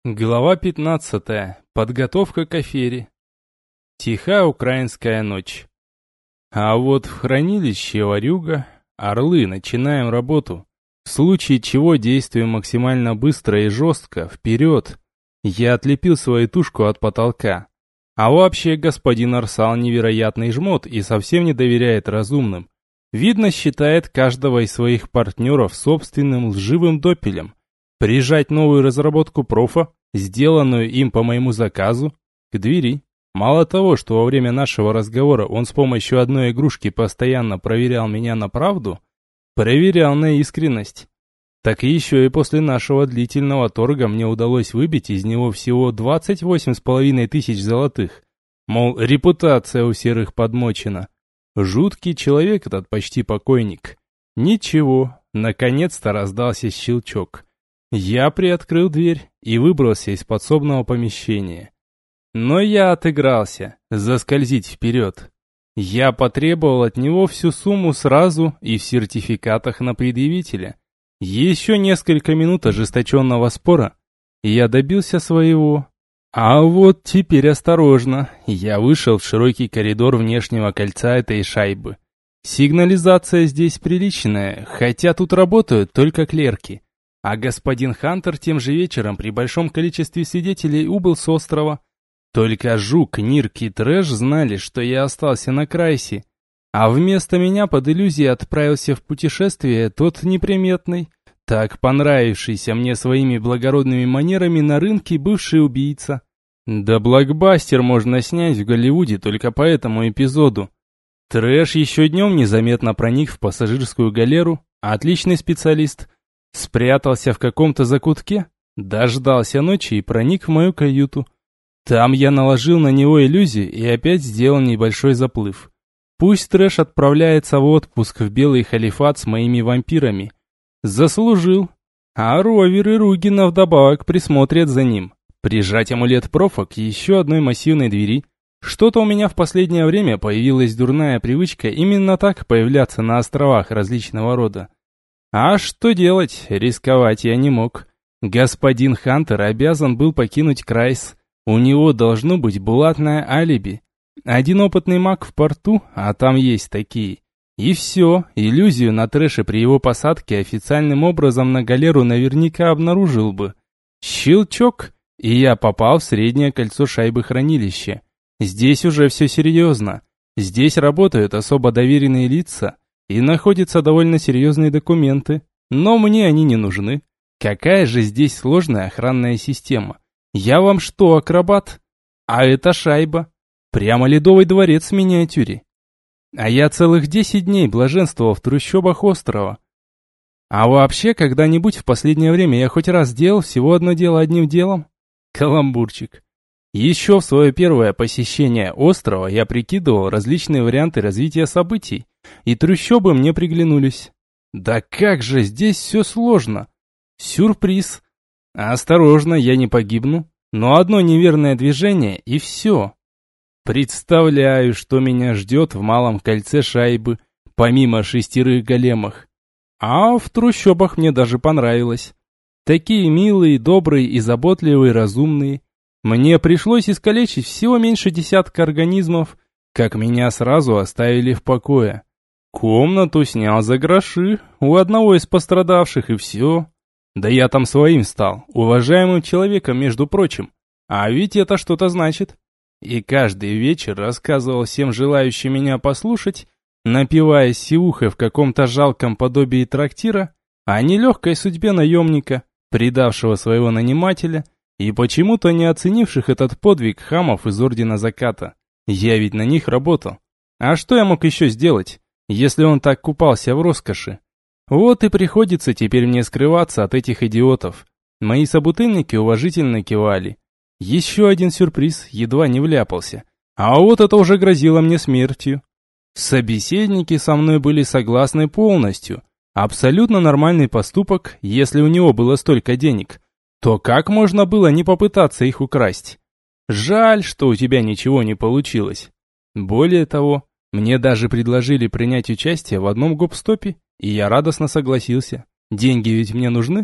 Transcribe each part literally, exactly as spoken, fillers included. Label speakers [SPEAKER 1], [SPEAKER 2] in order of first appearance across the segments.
[SPEAKER 1] Глава пятнадцатая. Подготовка к афере. Тихая украинская ночь. А вот в хранилище Варюга, орлы, начинаем работу. В случае чего действуем максимально быстро и жестко, вперед. Я отлепил свою тушку от потолка. А вообще господин Арсал невероятный жмот и совсем не доверяет разумным. Видно, считает каждого из своих партнеров собственным лживым допелем. Прижать новую разработку профа, сделанную им по моему заказу, к двери. Мало того, что во время нашего разговора он с помощью одной игрушки постоянно проверял меня на правду, проверял на искренность, так еще и после нашего длительного торга мне удалось выбить из него всего двадцать восемь с половиной тысяч золотых. Мол, репутация у серых подмочена. Жуткий человек этот почти покойник. Ничего, наконец-то раздался щелчок. Я приоткрыл дверь и выбрался из подсобного помещения. Но я отыгрался, заскользить вперед. Я потребовал от него всю сумму сразу и в сертификатах на предъявителя. Еще несколько минут ожесточенного спора, и я добился своего. А вот теперь осторожно, я вышел в широкий коридор внешнего кольца этой шайбы. Сигнализация здесь приличная, хотя тут работают только клерки. А господин Хантер тем же вечером при большом количестве свидетелей убыл с острова. Только Жук, Нирк и Трэш знали, что я остался на Крайсе. А вместо меня под иллюзией отправился в путешествие тот неприметный, так понравившийся мне своими благородными манерами на рынке бывший убийца. Да блокбастер можно снять в Голливуде только по этому эпизоду. Трэш еще днем незаметно проник в пассажирскую галеру, отличный специалист. Спрятался в каком-то закутке, дождался ночи и проник в мою каюту. Там я наложил на него иллюзию и опять сделал небольшой заплыв. Пусть Трэш отправляется в отпуск в Белый Халифат с моими вампирами. Заслужил. А Ровер и Ругина вдобавок присмотрят за ним. Прижать амулет профа к еще одной массивной двери. Что-то у меня в последнее время появилась дурная привычка именно так появляться на островах различного рода. А что делать? Рисковать я не мог. Господин Хантер обязан был покинуть Крайс. У него должно быть булатное алиби. Один опытный маг в порту, а там есть такие. И все, иллюзию на Трэше при его посадке официальным образом на галеру наверняка обнаружил бы. Щелчок, и я попал в среднее кольцо шайбы хранилища. Здесь уже все серьезно. Здесь работают особо доверенные лица. И находятся довольно серьезные документы, но мне они не нужны. Какая же здесь сложная охранная система? Я вам что, акробат? А это шайба. Прямо Ледовый дворец в миниатюре. А я целых десять дней блаженствовал в трущобах острова. А вообще, когда-нибудь в последнее время я хоть раз делал всего одно дело одним делом? Каламбурчик. Еще в свое первое посещение острова я прикидывал различные варианты развития событий. И трущобы мне приглянулись. Да как же здесь все сложно. Сюрприз. Осторожно, я не погибну. Но одно неверное движение и все. Представляю, что меня ждет в малом кольце шайбы, помимо шестерых големах. А в трущобах мне даже понравилось. Такие милые, добрые и заботливые, разумные. Мне пришлось искалечить всего меньше десятка организмов, как меня сразу оставили в покое. Комнату снял за гроши у одного из пострадавших и все. Да я там своим стал, уважаемым человеком, между прочим. А ведь это что-то значит. И каждый вечер рассказывал всем желающим меня послушать, напиваясь сивухой в каком-то жалком подобии трактира, о нелегкой судьбе наемника, предавшего своего нанимателя, и почему-то не оценивших этот подвиг хамов из Ордена Заката. Я ведь на них работал. А что я мог еще сделать, если он так купался в роскоши? Вот и приходится теперь мне скрываться от этих идиотов. Мои собутыльники уважительно кивали. Еще один сюрприз, едва не вляпался. А вот это уже грозило мне смертью. Собеседники со мной были согласны полностью. Абсолютно нормальный поступок, если у него было столько денег. То как можно было не попытаться их украсть? Жаль, что у тебя ничего не получилось. Более того, мне даже предложили принять участие в одном гоп-стопе, и я радостно согласился. Деньги ведь мне нужны.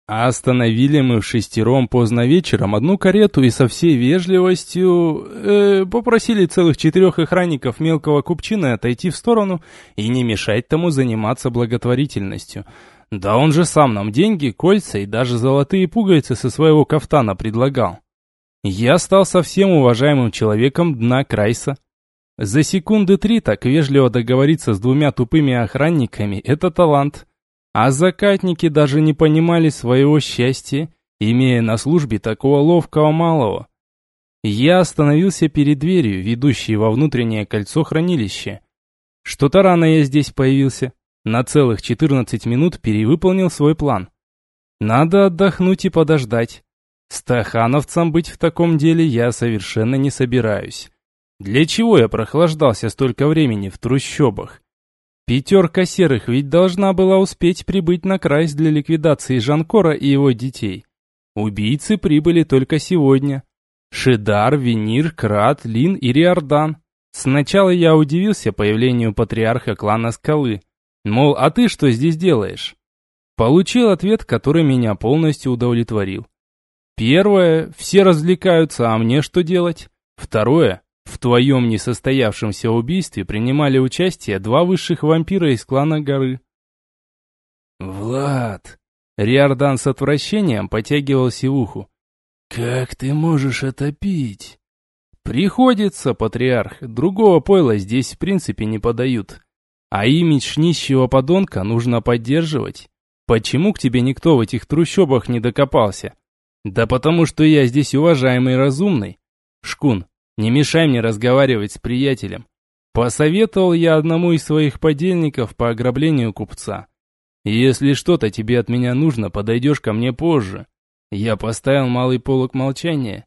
[SPEAKER 1] А остановили мы в шестером поздно вечером одну карету и со всей вежливостью э, попросили целых четырех охранников мелкого купчины отойти в сторону и не мешать тому заниматься благотворительностью. Да он же сам нам деньги, кольца и даже золотые пуговицы со своего кафтана предлагал. Я стал совсем уважаемым человеком дна Крайса. За секунды три так вежливо договориться с двумя тупыми охранниками – это талант. А закатники даже не понимали своего счастья, имея на службе такого ловкого малого. Я остановился перед дверью, ведущей во внутреннее кольцо хранилища. Что-то рано я здесь появился. На целых четырнадцать минут перевыполнил свой план. Надо отдохнуть и подождать. Стахановцам быть в таком деле я совершенно не собираюсь. Для чего я прохлаждался столько времени в трущобах? Пятерка серых ведь должна была успеть прибыть на Крайс для ликвидации Жанкора и его детей. Убийцы прибыли только сегодня. Шидар, Венир, Крат, Лин и Риордан. Сначала я удивился появлению патриарха клана Скалы. Мол, а ты что здесь делаешь? Получил ответ, который меня полностью удовлетворил. Первое, все развлекаются, а мне что делать? Второе, в твоем несостоявшемся убийстве принимали участие два высших вампира из клана Горы. Влад, Риордан с отвращением потягивал сивуху. Как ты можешь это пить? Приходится, патриарх, другого пойла здесь в принципе не подают. А имидж нищего подонка нужно поддерживать. Почему к тебе никто в этих трущобах не докопался? Да потому что я здесь уважаемый и разумный. Шкун, не мешай мне разговаривать с приятелем. Посоветовал я одному из своих подельников по ограблению купца. Если что-то тебе от меня нужно, подойдешь ко мне позже. Я поставил малый полог молчания.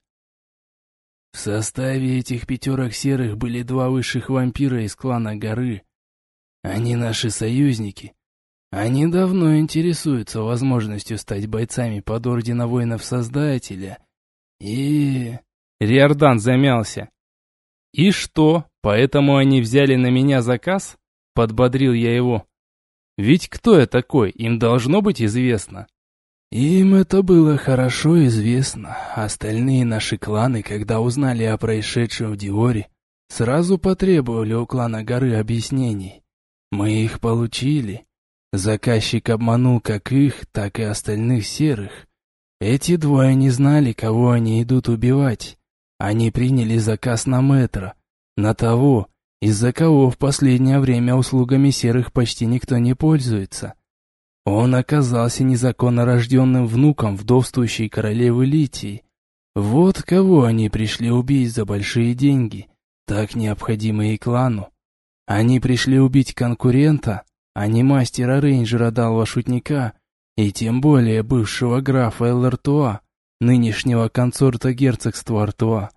[SPEAKER 1] В составе этих пятерок серых были два высших вампира из клана Горы. Они наши союзники. Они давно интересуются возможностью стать бойцами под ордена воинов Создателя. И... Риордан замялся. «И что, поэтому они взяли на меня заказ?» Подбодрил я его. «Ведь кто я такой, им должно быть известно». Им это было хорошо известно. Остальные наши кланы, когда узнали о происшедшем в Диоре, сразу потребовали у клана Горы объяснений. Мы их получили. Заказчик обманул как их, так и остальных серых. Эти двое не знали, кого они идут убивать. Они приняли заказ на мэтра, на того, из-за кого в последнее время услугами серых почти никто не пользуется. Он оказался незаконно рожденным внуком вдовствующей королевы Литии. Вот кого они пришли убить за большие деньги, так необходимые клану. Они пришли убить конкурента, а не мастера-рейнджера Далва Шутника, и тем более бывшего графа Эл-Артуа, нынешнего консорта герцогства Артуа.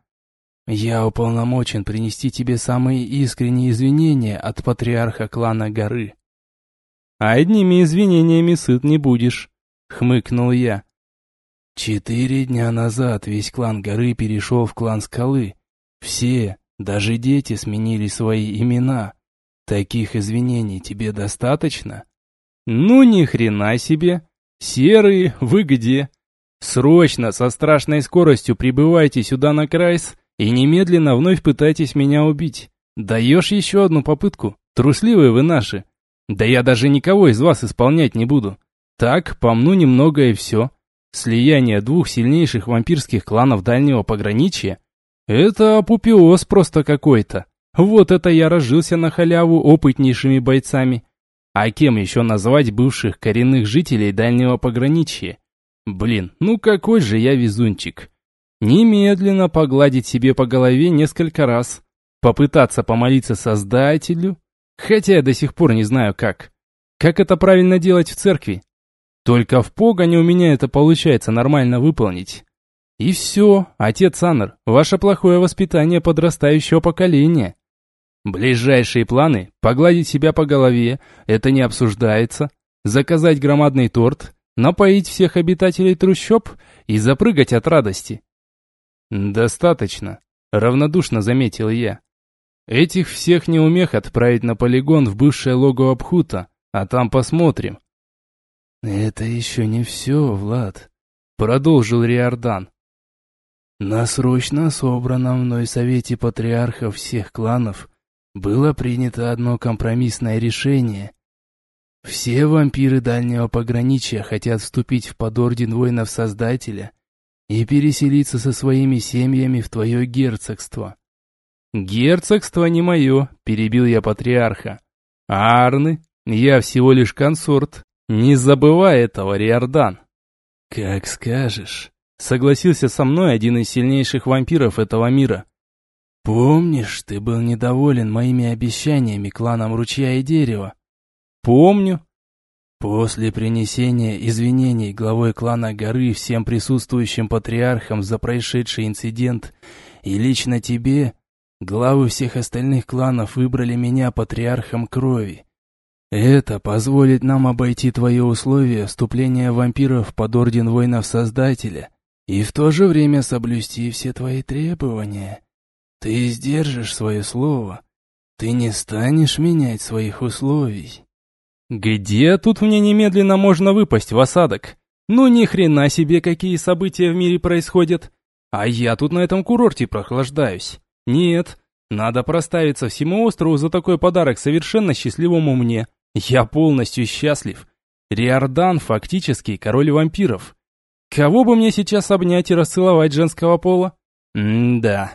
[SPEAKER 1] Я уполномочен принести тебе самые искренние извинения от патриарха клана Горы. А одними извинениями сыт не будешь, хмыкнул я. Четыре дня назад весь клан Горы перешел в клан Скалы. Все, даже дети, сменили свои имена. Таких извинений тебе достаточно? Ну ни хрена себе. Серые, вы где? Срочно, со страшной скоростью прибывайте сюда на Крайс и немедленно вновь пытайтесь меня убить. Даешь еще одну попытку? Трусливые вы наши. Да я даже никого из вас исполнять не буду. Так, помну немного и все. Слияние двух сильнейших вампирских кланов дальнего пограничья – это апофеоз просто какой-то. Вот это я разжился на халяву опытнейшими бойцами. А кем еще назвать бывших коренных жителей дальнего пограничья? Блин, ну какой же я везунчик. Немедленно погладить себе по голове несколько раз. Попытаться помолиться Создателю. Хотя я до сих пор не знаю как. Как это правильно делать в церкви? Только в погоне у меня это получается нормально выполнить. И все, отец Аннер, ваше плохое воспитание подрастающего поколения. Ближайшие планы – погладить себя по голове, это не обсуждается, заказать громадный торт, напоить всех обитателей трущоб и запрыгать от радости. Достаточно, равнодушно заметил я. Этих всех неумех отправить на полигон в бывшее логово Пхута, а там посмотрим. «Это еще не все, Влад», — продолжил Риордан. «На срочно собранном мной совете патриархов всех кланов было принято одно компромиссное решение. Все вампиры дальнего пограничья хотят вступить в подорден воинов Создателя и переселиться со своими семьями в твое герцогство». «Герцогство не мое», — перебил я патриарха. «А Арны? Я всего лишь консорт. Не забывай этого, Риордан». «Как скажешь», — согласился со мной один из сильнейших вампиров этого мира. «Помнишь, ты был недоволен моими обещаниями кланам Ручья и Дерева?» «Помню». «После принесения извинений главой клана Горы всем присутствующим патриархам за происшедший инцидент и лично тебе, главы всех остальных кланов выбрали меня патриархом крови. Это позволит нам обойти твои условия вступления вампиров под орден воинов Создателя и в то же время соблюсти все твои требования. Ты сдержишь свое слово. Ты не станешь менять своих условий». «Где тут мне немедленно можно выпасть в осадок? Ну ни хрена себе, какие события в мире происходят. А я тут на этом курорте прохлаждаюсь. Нет, надо проставиться всему острову за такой подарок совершенно счастливому мне. Я полностью счастлив. Риордан фактически король вампиров. Кого бы мне сейчас обнять и расцеловать женского пола? М-да.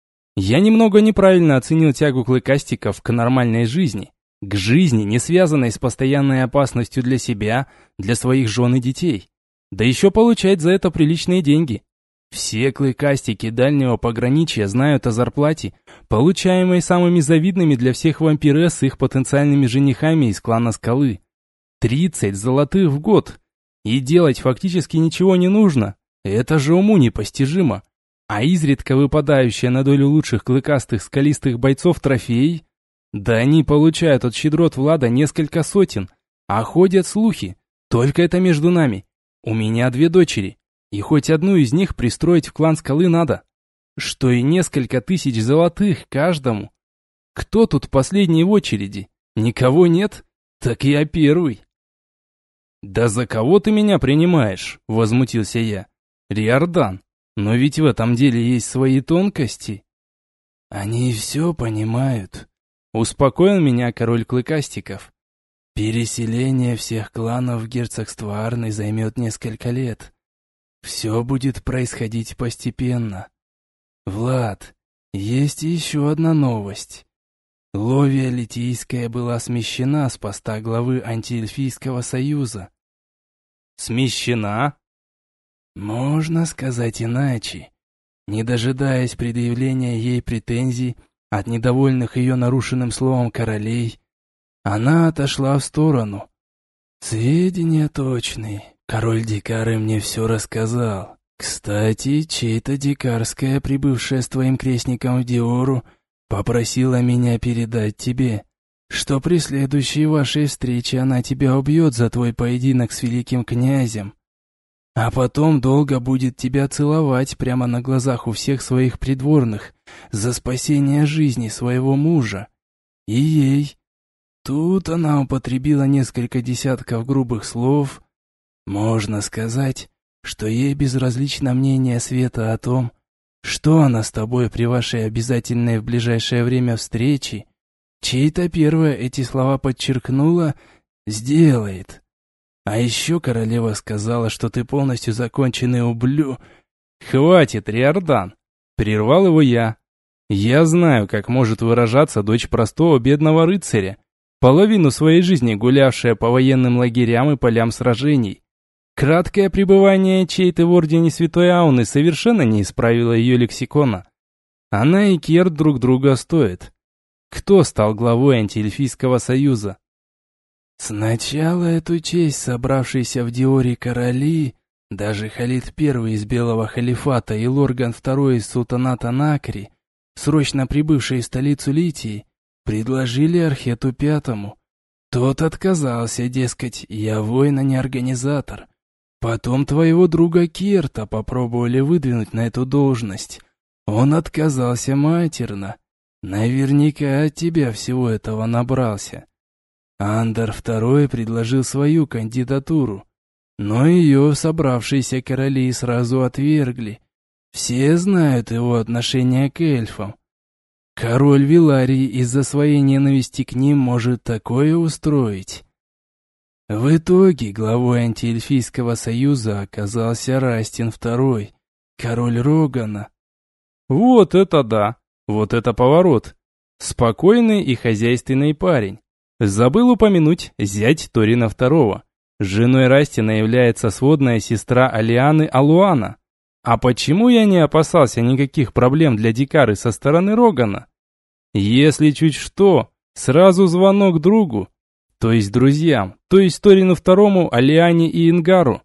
[SPEAKER 1] Я немного неправильно оценил тягу клыкастиков к нормальной жизни. К жизни, не связанной с постоянной опасностью для себя, для своих жен и детей. Да еще получать за это приличные деньги. Все клыкастики дальнего пограничья знают о зарплате, получаемой самыми завидными для всех вампиресс их потенциальными женихами из клана Скалы. тридцать золотых в год. И делать фактически ничего не нужно. Это же уму непостижимо. А изредка выпадающая на долю лучших клыкастых скалистых бойцов трофеи? Да они получают от щедрот Влада несколько сотен. А ходят слухи. Только это между нами. У меня две дочери. И хоть одну из них пристроить в клан Скалы надо. Что и несколько тысяч золотых каждому. Кто тут последний в очереди? Никого нет? Так я первый. «Да за кого ты меня принимаешь?» – возмутился я. «Риордан, но ведь в этом деле есть свои тонкости». «Они все понимают», – успокоил меня король клыкастиков. «Переселение всех кланов в герцогство Арны займет несколько лет. Все будет происходить постепенно. Влад, есть еще одна новость. Ловия Литийская была смещена с поста главы антиэльфийского союза». «Смещена?» «Можно сказать иначе. Не дожидаясь предъявления ей претензий от недовольных ее нарушенным словом королей, она отошла в сторону. Сведения точные. Король Дикары мне все рассказал. Кстати, чей-то дикарская, прибывшая с твоим крестником в Диору, попросила меня передать тебе, что при следующей вашей встрече она тебя убьет за твой поединок с великим князем, а потом долго будет тебя целовать прямо на глазах у всех своих придворных за спасение жизни своего мужа. И ей. Тут она употребила несколько десятков грубых слов. Можно сказать, что ей безразлично мнение Света о том, что она с тобой при вашей обязательной в ближайшее время встрече, чей-то первая эти слова подчеркнула, сделает. А еще королева сказала, что ты полностью законченный ублю... «Хватит, Риордан!» — прервал его я. «Я знаю, как может выражаться дочь простого бедного рыцаря, половину своей жизни гулявшая по военным лагерям и полям сражений. Краткое пребывание чьей-то в ордене Святой Ауны совершенно не исправило ее лексикона. Она и Кер друг друга стоят. Кто стал главой антиэльфийского союза?» «Сначала эту честь собравшиеся в Диоре короли, даже Халид Первый из Белого Халифата и Лорган Второй из Султаната Накри, срочно прибывшие в столицу Литии, предложили Архету Пятому. Тот отказался, дескать, я воин, а не организатор. Потом твоего друга Керта попробовали выдвинуть на эту должность. Он отказался матерно. Наверняка от тебя всего этого набрался. Андер Второй предложил свою кандидатуру.
[SPEAKER 2] Но ее собравшиеся короли сразу отвергли. Все знают его отношение к эльфам. Король Виларии из-за своей ненависти к ним может такое устроить. В итоге главой антиэльфийского союза оказался Растин второй, король Рогана.
[SPEAKER 1] Вот это да, вот это поворот. Спокойный и хозяйственный парень. Забыл упомянуть зять Торина второго. Женой Растина является сводная сестра Алианы Алуана. А почему я не опасался никаких проблем для Дикары со стороны Рогана? Если чуть что, сразу звонок другу, то есть друзьям, то есть Торину второму, Алиане и Ингару.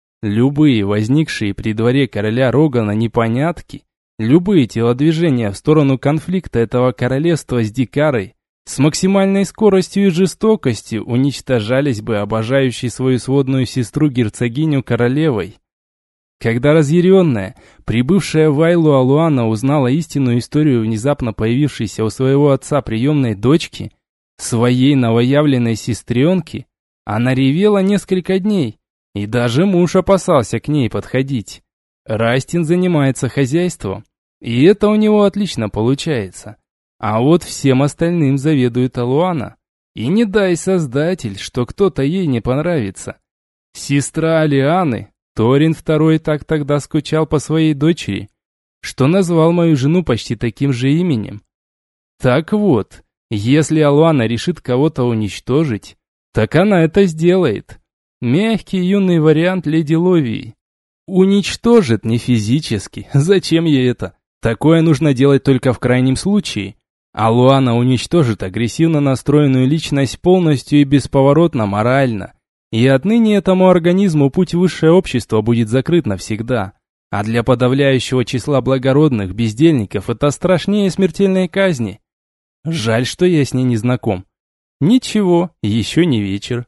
[SPEAKER 1] Любые возникшие при дворе короля Рогана непонятки, любые телодвижения в сторону конфликта этого королевства с Дикарой с максимальной скоростью и жестокостью уничтожались бы обожающей свою сводную сестру герцогиню королевой. Когда разъяренная, прибывшая в Айлу Алуана узнала истинную историю внезапно появившейся у своего отца приемной дочки, своей новоявленной сестренки, она ревела несколько дней, и даже муж опасался к ней подходить. Растин занимается хозяйством, и это у него отлично получается. А вот всем остальным заведует Алуана. И не дай создатель, что кто-то ей не понравится. Сестра Алианы, Торин второй так тогда скучал по своей дочери, что назвал мою жену почти таким же именем. Так вот, если Алуана решит кого-то уничтожить, так она это сделает. Мягкий юный вариант леди Ловии. Уничтожит не физически, зачем ей это? Такое нужно делать только в крайнем случае. Алуана уничтожит агрессивно настроенную личность полностью и бесповоротно морально. И отныне этому организму путь в высшее общество будет закрыт навсегда. А для подавляющего числа благородных бездельников это страшнее смертельной казни. Жаль, что я с ней не знаком. Ничего, еще не вечер.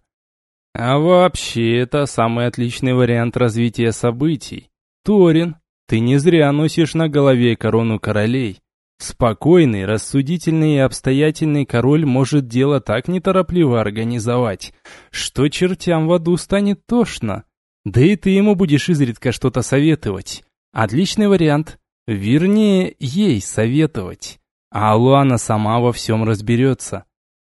[SPEAKER 1] А вообще, это самый отличный вариант развития событий. Торин, ты не зря носишь на голове корону королей. Спокойный, рассудительный и обстоятельный король может дело так неторопливо организовать, что чертям в аду станет тошно. Да и ты ему будешь изредка что-то советовать. Отличный вариант. Вернее, ей советовать. А Алуана сама во всем разберется.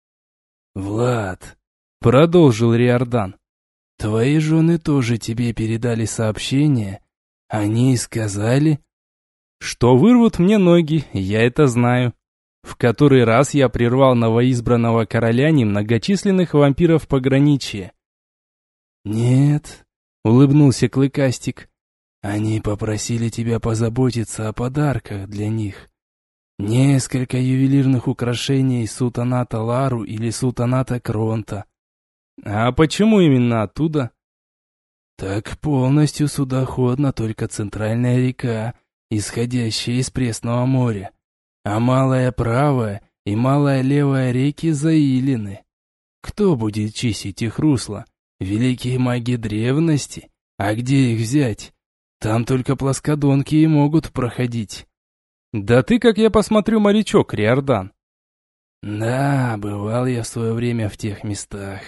[SPEAKER 2] «Влад», — продолжил Риордан, — «твои жены тоже тебе передали сообщение? Они сказали...»
[SPEAKER 1] Что вырвут мне ноги, я это знаю. В который раз я прервал новоизбранного короля немногочисленных вампиров пограничья.
[SPEAKER 2] «Нет», — улыбнулся Клыкастик, — «они попросили тебя позаботиться о подарках для них. Несколько ювелирных украшений султаната Лару или султаната Кронта».
[SPEAKER 1] «А почему именно оттуда?»
[SPEAKER 2] «Так полностью судоходна только центральная река, исходящая из Пресного моря, а малая правая и малая левая реки заилены. Кто будет чистить их русла? Великие маги древности? А где их взять? Там только плоскодонки и могут проходить».
[SPEAKER 1] «Да ты, как я посмотрю, морячок, Риордан».
[SPEAKER 2] «Да, бывал я в свое время в тех местах».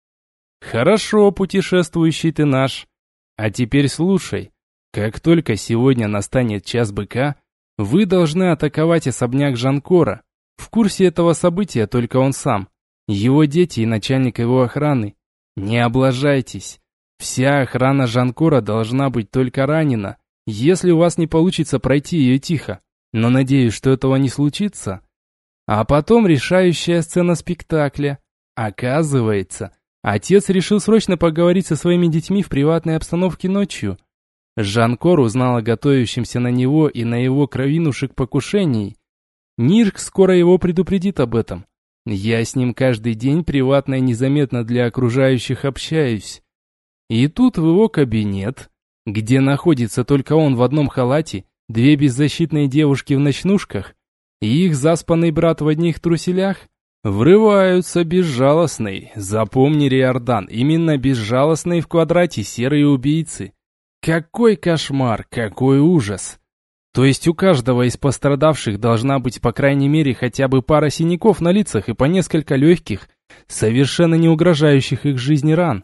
[SPEAKER 1] «Хорошо, путешествующий ты наш. А теперь слушай. Как только сегодня настанет час быка, вы должны атаковать особняк Жанкора. В курсе этого события только он сам, его дети и начальник его охраны. Не облажайтесь. Вся охрана Жанкора должна быть только ранена, если у вас не получится пройти ее тихо. Но надеюсь, что этого не случится. А потом решающая сцена спектакля. Оказывается, отец решил срочно поговорить со своими детьми в приватной обстановке ночью. Жанкор узнал о готовящемся на него и на его кровинушек покушении. Нирк скоро его предупредит об этом. Я с ним каждый день приватно и незаметно для окружающих общаюсь. И тут в его кабинет, где находится только он в одном халате, две беззащитные девушки в ночнушках и их заспанный брат в одних труселях, врываются безжалостные, запомни, Риордан, именно безжалостные в квадрате серые убийцы. Какой кошмар, какой ужас! То есть у каждого из пострадавших должна быть по крайней мере хотя бы пара синяков на лицах и по несколько легких, совершенно не угрожающих их жизни ран.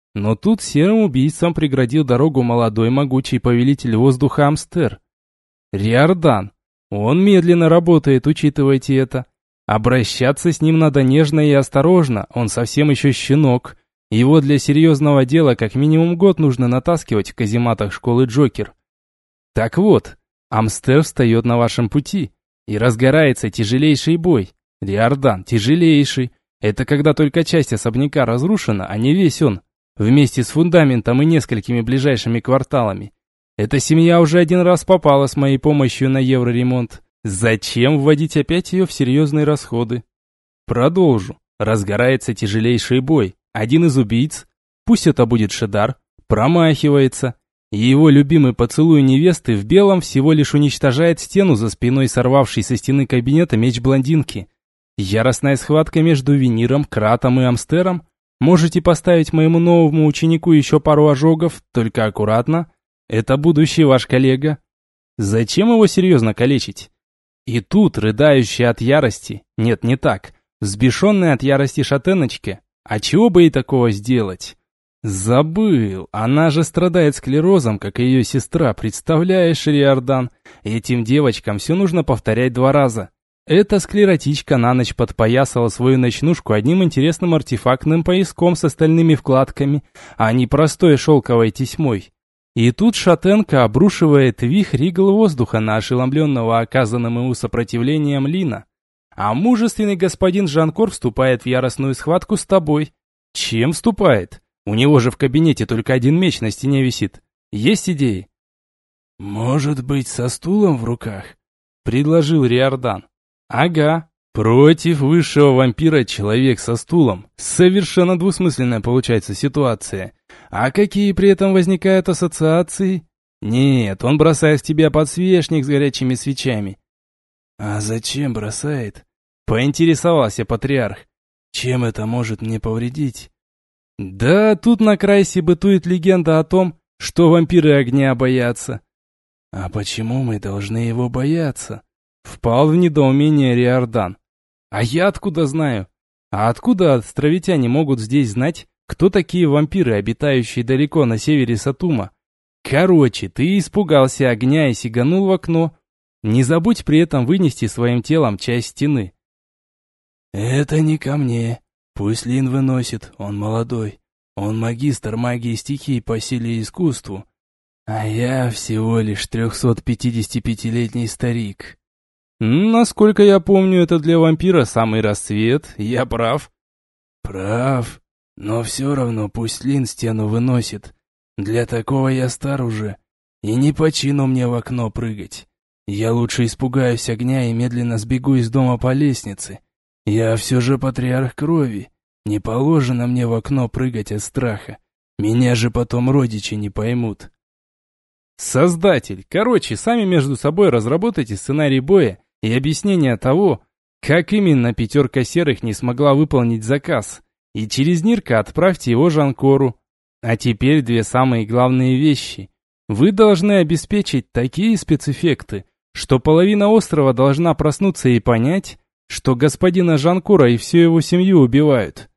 [SPEAKER 1] Но тут серым убийцам преградил дорогу молодой могучий повелитель воздуха Амстер. Риордан. Он медленно работает, учитывайте это. Обращаться с ним надо нежно и осторожно, он совсем еще щенок. Его для серьезного дела как минимум год нужно натаскивать в казематах школы Джокер. Так вот, Амстер встает на вашем пути, и разгорается тяжелейший бой. Риордан, тяжелейший. Это когда только часть особняка разрушена, а не весь он, вместе с фундаментом и несколькими ближайшими кварталами. Эта семья уже один раз попала с моей помощью на евроремонт. Зачем вводить опять ее в серьезные расходы? Продолжу. Разгорается тяжелейший бой. Один из убийц, пусть это будет Шедар, промахивается. И его любимый поцелуй невесты в белом всего лишь уничтожает стену за спиной сорвавшей со стены кабинета меч блондинки. Яростная схватка между Виниром, Кратом и Амстером. Можете поставить моему новому ученику еще пару ожогов, только аккуратно. Это будущий ваш коллега. Зачем его серьезно калечить? И тут, рыдающая от ярости, нет, не так, взбешенная от ярости шатеночка, а чего бы ей такого сделать? Забыл, она же страдает склерозом, как и ее сестра, представляешь, Риордан? Этим девочкам все нужно повторять два раза. Эта склеротичка на ночь подпоясала свою ночнушку одним интересным артефактным пояском с остальными вкладками, а не простой шелковой тесьмой. И тут шатенка обрушивает вихрь игл воздуха на ошеломленного оказанным ему сопротивлением Лина. А мужественный господин Жанкор вступает в яростную схватку с тобой. Чем вступает? У него же в кабинете только один меч на стене висит. Есть идеи?
[SPEAKER 2] «Может быть, со стулом в руках?»
[SPEAKER 1] — предложил Риордан. «Ага. Против высшего вампира человек со стулом. Совершенно двусмысленная получается ситуация. А какие при этом возникают ассоциации? Нет, он бросает в тебя подсвечник с горячими свечами».
[SPEAKER 2] «А зачем бросает?»
[SPEAKER 1] — поинтересовался патриарх.
[SPEAKER 2] «Чем это может мне повредить?»
[SPEAKER 1] «Да, тут на Крайсе бытует легенда о том, что вампиры огня боятся».
[SPEAKER 2] «А почему мы должны его бояться?»
[SPEAKER 1] — впал в недоумение Риордан. «А я откуда знаю? А откуда островитяне могут здесь знать, кто такие вампиры, обитающие далеко на севере Сатума? Короче, ты испугался огня и сиганул в окно. Не забудь при этом вынести своим телом часть стены».
[SPEAKER 2] «Это не ко мне. Пусть Лин выносит, он молодой. Он магистр магии стихий по силе и искусству. А я всего лишь трехсотпятидесятипятилетний старик».
[SPEAKER 1] «Насколько я помню, это для вампира самый расцвет. Я прав?»
[SPEAKER 2] «Прав. Но все равно пусть Лин стену выносит. Для такого я стар уже. И не по чину мне в окно прыгать. Я лучше испугаюсь огня и медленно сбегу из дома по лестнице. Я все же патриарх крови. Не положено мне в окно прыгать от страха. Меня же потом родичи не поймут».
[SPEAKER 1] «Создатель, короче, сами между собой разработайте сценарий боя и объяснение того, как именно пятерка серых не смогла выполнить заказ, и через Нирка отправьте его Жанкору. А теперь две самые главные вещи. Вы должны обеспечить такие спецэффекты, что половина острова должна проснуться и понять, что господина Жанкора и всю его семью убивают».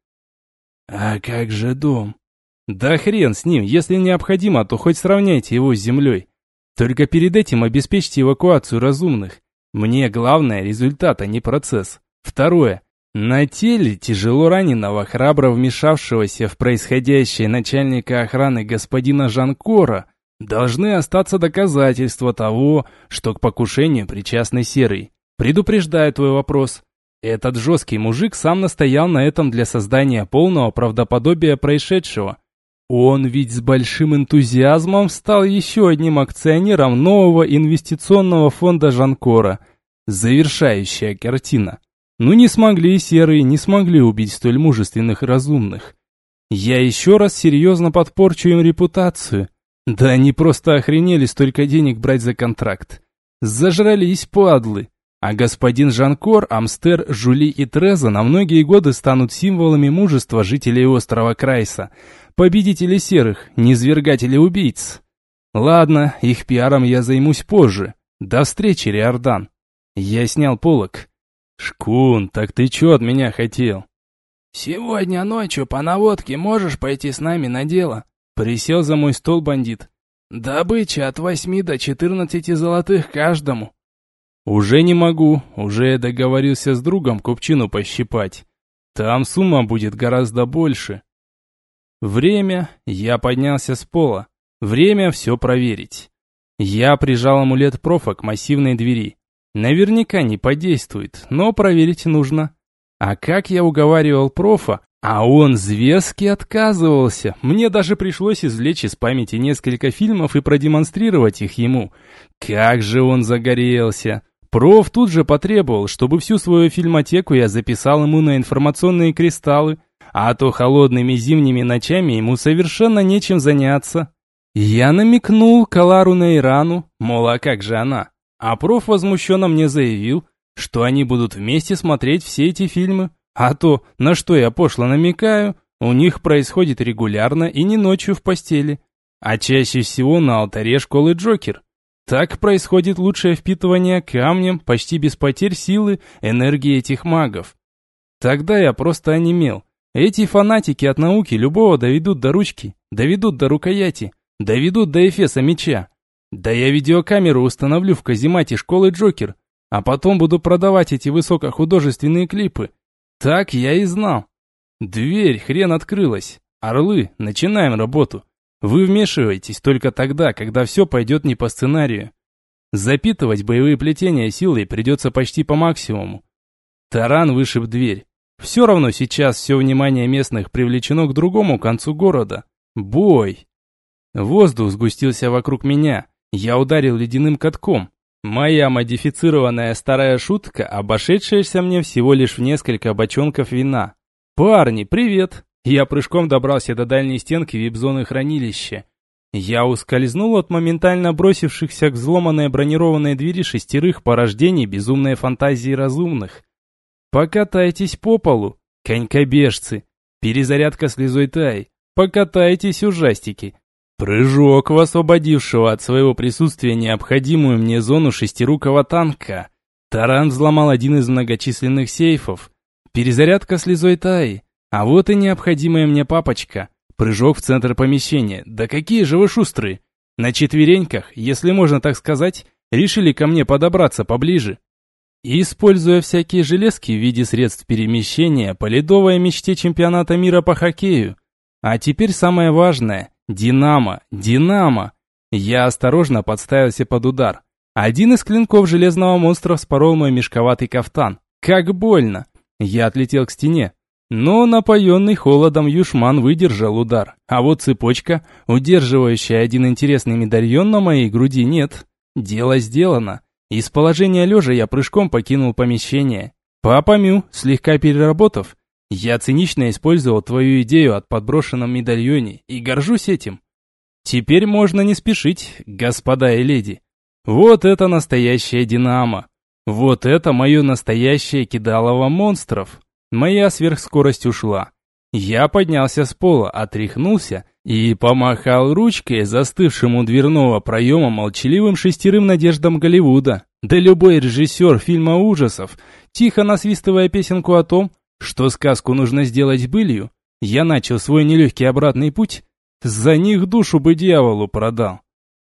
[SPEAKER 2] «А как же дом?»
[SPEAKER 1] «Да хрен с ним, если необходимо, то хоть сравняйте его с землей. Только перед этим обеспечьте эвакуацию разумных. Мне главное результат, а не процесс. Второе. На теле тяжело раненого, храбро вмешавшегося в происходящее начальника охраны господина Жанкора должны остаться доказательства того, что к покушению причастны серый. Предупреждаю твой вопрос. Этот жесткий мужик сам настоял на этом для создания полного правдоподобия происшедшего. Он ведь с большим энтузиазмом стал еще одним акционером нового инвестиционного фонда Жанкора. Завершающая картина. Ну не смогли серые, не смогли убить столь мужественных и разумных. Я еще раз серьезно подпорчу им репутацию. Да они просто охренели столько денег брать за контракт. Зажрались, падлы. А господин Жанкор, Амстер, Жули и Треза на многие годы станут символами мужества жителей острова Крайса, победителей серых, низвергателей убийц. Ладно, их пиаром я займусь позже. До встречи, Риордан. Я снял полог. Шкун, так ты чё от меня хотел?
[SPEAKER 2] «Сегодня ночью по наводке можешь пойти с нами на дело?» Присел за мой стол бандит. «Добыча от восьми до четырнадцати золотых каждому».
[SPEAKER 1] «Уже не могу, уже я договорился с другом купчину пощипать. Там сумма будет гораздо больше». Время, я поднялся с пола. Время все проверить. Я прижал амулет профа к массивной двери. Наверняка не подействует, но проверить нужно. А как я уговаривал профа, а он зверски отказывался. Мне даже пришлось извлечь из памяти несколько фильмов и продемонстрировать их ему. Как же он загорелся. Проф тут же потребовал, чтобы всю свою фильмотеку я записал ему на информационные кристаллы, а то холодными зимними ночами ему совершенно нечем заняться. Я намекнул Калару на Ирану, мол, а как же она? А проф возмущенно мне заявил, что они будут вместе смотреть все эти фильмы. А то, на что я пошло намекаю, у них происходит регулярно и не ночью в постели, а чаще всего на алтаре школы Джокер. Так происходит лучшее впитывание камнем, почти без потерь силы, энергии этих магов. Тогда я просто онемел. Эти фанатики от науки любого доведут до ручки, доведут до рукояти, доведут до эфеса меча. Да я видеокамеру установлю в каземате школы Джокер, а потом буду продавать эти высокохудожественные клипы. Так я и знал. Дверь хрен открылась. Орлы, начинаем работу. Вы вмешиваетесь только тогда, когда все пойдет не по сценарию. Запитывать боевые плетения силой придется почти по максимуму. Таран вышиб дверь. Все равно сейчас все внимание местных привлечено к другому концу города. Бой. Воздух сгустился вокруг меня. Я ударил ледяным катком. Моя модифицированная старая шутка, обошедшаяся мне всего лишь в несколько бочонков вина. «Парни, привет!» Я прыжком добрался до дальней стенки вип-зоны хранилища. Я ускользнул от моментально бросившихся к взломанной бронированной двери шестерых порождений безумной фантазии разумных. Покатайтесь по полу, конькобежцы. Перезарядка слезой Тай. Покатайтесь, ужастики. Прыжок в освободившего от своего присутствия необходимую мне зону шестирукого танка. Таран взломал один из многочисленных сейфов. Перезарядка слезой Таи. А вот и необходимая мне папочка. Прыжок в центр помещения. Да какие же вы шустрые. На четвереньках, если можно так сказать, решили ко мне подобраться поближе. Используя всякие железки в виде средств перемещения по ледовой мечте чемпионата мира по хоккею. А теперь самое важное. Динамо, Динамо. Я осторожно подставился под удар. Один из клинков железного монстра вспорол мой мешковатый кафтан. Как больно. Я отлетел к стене. Но напоенный холодом юшман выдержал удар. А вот цепочка, удерживающая один интересный медальон на моей груди, нет. Дело сделано. Из положения лежа я прыжком покинул помещение. Папа Мю, слегка переработав, я цинично использовал твою идею от подброшенном медальоне и горжусь этим. Теперь можно не спешить, господа и леди. Вот это настоящая Динамо. Вот это мое настоящее кидалово монстров. Моя сверхскорость ушла. Я поднялся с пола, отряхнулся и помахал ручкой застывшим у дверного проема молчаливым шестерым надеждам Голливуда. Да любой режиссер фильма ужасов, тихо насвистывая песенку о том, что сказку нужно сделать былью, я начал свой нелегкий обратный путь, за них душу бы дьяволу продал.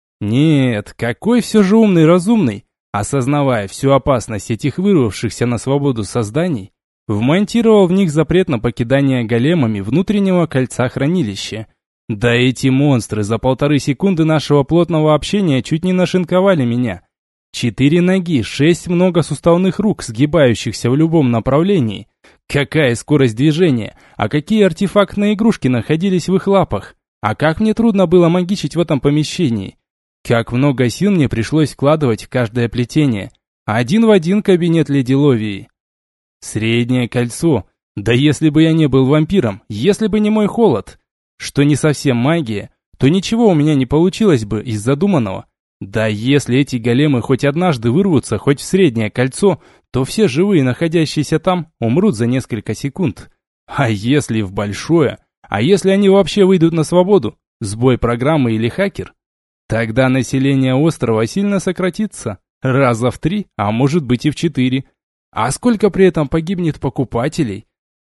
[SPEAKER 1] Нет, какой все же умный разумный, осознавая всю опасность этих вырвавшихся на свободу созданий, вмонтировал в них запрет на покидание големами внутреннего кольца хранилища. Да эти монстры за полторы секунды нашего плотного общения чуть не нашинковали меня. Четыре ноги, шесть многосуставных рук, сгибающихся в любом направлении. Какая скорость движения, а какие артефактные игрушки находились в их лапах. А как мне трудно было магичить в этом помещении. Как много сил мне пришлось вкладывать в каждое плетение. Один в один кабинет леди Ловии. Среднее кольцо. Да если бы я не был вампиром, если бы не мой холод, что не совсем магия, то ничего у меня не получилось бы из задуманного. Да если эти големы хоть однажды вырвутся хоть в среднее кольцо, то все живые, находящиеся там, умрут за несколько секунд. А если в большое? А если они вообще выйдут на свободу? Сбой программы или хакер? Тогда население острова сильно сократится. Раза в три, а может быть и в четыре. А сколько при этом погибнет покупателей?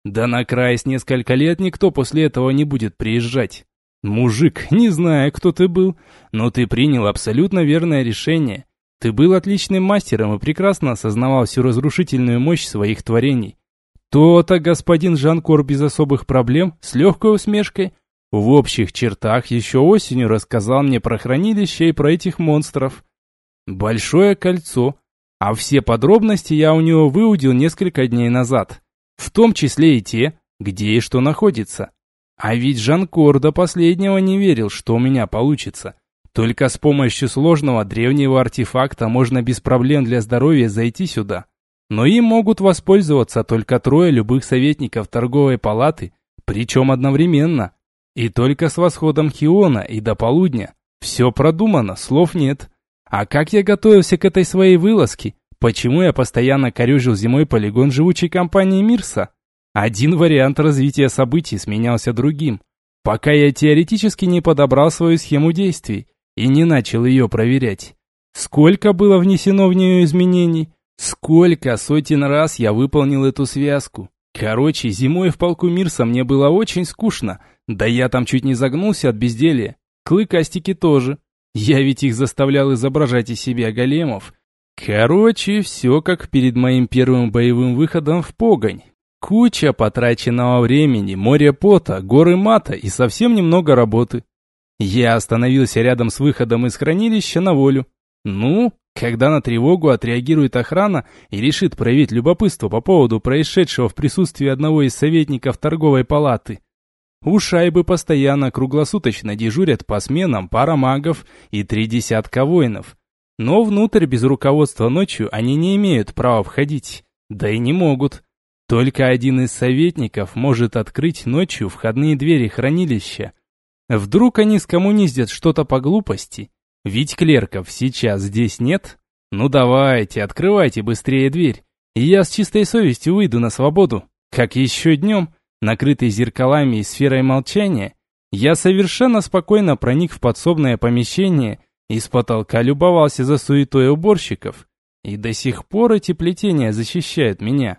[SPEAKER 1] Да на Крайс несколько лет никто после этого не будет приезжать. Мужик, не знаю, кто ты был, но ты принял абсолютно верное решение. Ты был отличным мастером и прекрасно осознавал всю разрушительную мощь своих творений. То-то господин Жанкор без особых проблем, с легкой усмешкой, в общих чертах еще осенью рассказал мне про хранилище и про этих монстров. Большое кольцо, а все подробности я у него выудил несколько дней назад, в том числе и те, где и что находится. А ведь Жанкор до последнего не верил, что у меня получится. Только с помощью сложного древнего артефакта можно без проблем для здоровья зайти сюда. Но им могут воспользоваться только трое любых советников торговой палаты, причем одновременно. И только с восходом Хиона и до полудня. Все продумано, слов нет. А как я готовился к этой своей вылазке? Почему я постоянно корежил зимой полигон живучей компании Мирса? Один вариант развития событий сменялся другим, пока я теоретически не подобрал свою схему действий и не начал ее проверять. Сколько было внесено в нее изменений? Сколько сотен раз я выполнил эту связку? Короче, зимой в полку Мирса мне было очень скучно, да я там чуть не загнулся от безделья. Клыкастики тоже. Я ведь их заставлял изображать из себя големов. Короче, все как перед моим первым боевым выходом в погонь. Куча потраченного времени, море пота, горы мата и совсем немного работы. Я остановился рядом с выходом из хранилища на волю. Ну, когда на тревогу отреагирует охрана и решит проявить любопытство по поводу происшедшего в присутствии одного из советников торговой палаты. У шайбы постоянно круглосуточно дежурят по сменам пара магов и три десятка воинов. Но внутрь без руководства ночью они не имеют права входить, да и не могут. Только один из советников может открыть ночью входные двери хранилища. Вдруг они скоммуниздят что-то по глупости? Ведь клерков сейчас здесь нет. Ну давайте, открывайте быстрее дверь, и я с чистой совестью выйду на свободу. Как еще днем, накрытый зеркалами и сферой молчания, я совершенно спокойно проник в подсобное помещение и с потолка любовался за суетой уборщиков. И до сих пор эти плетения защищают меня.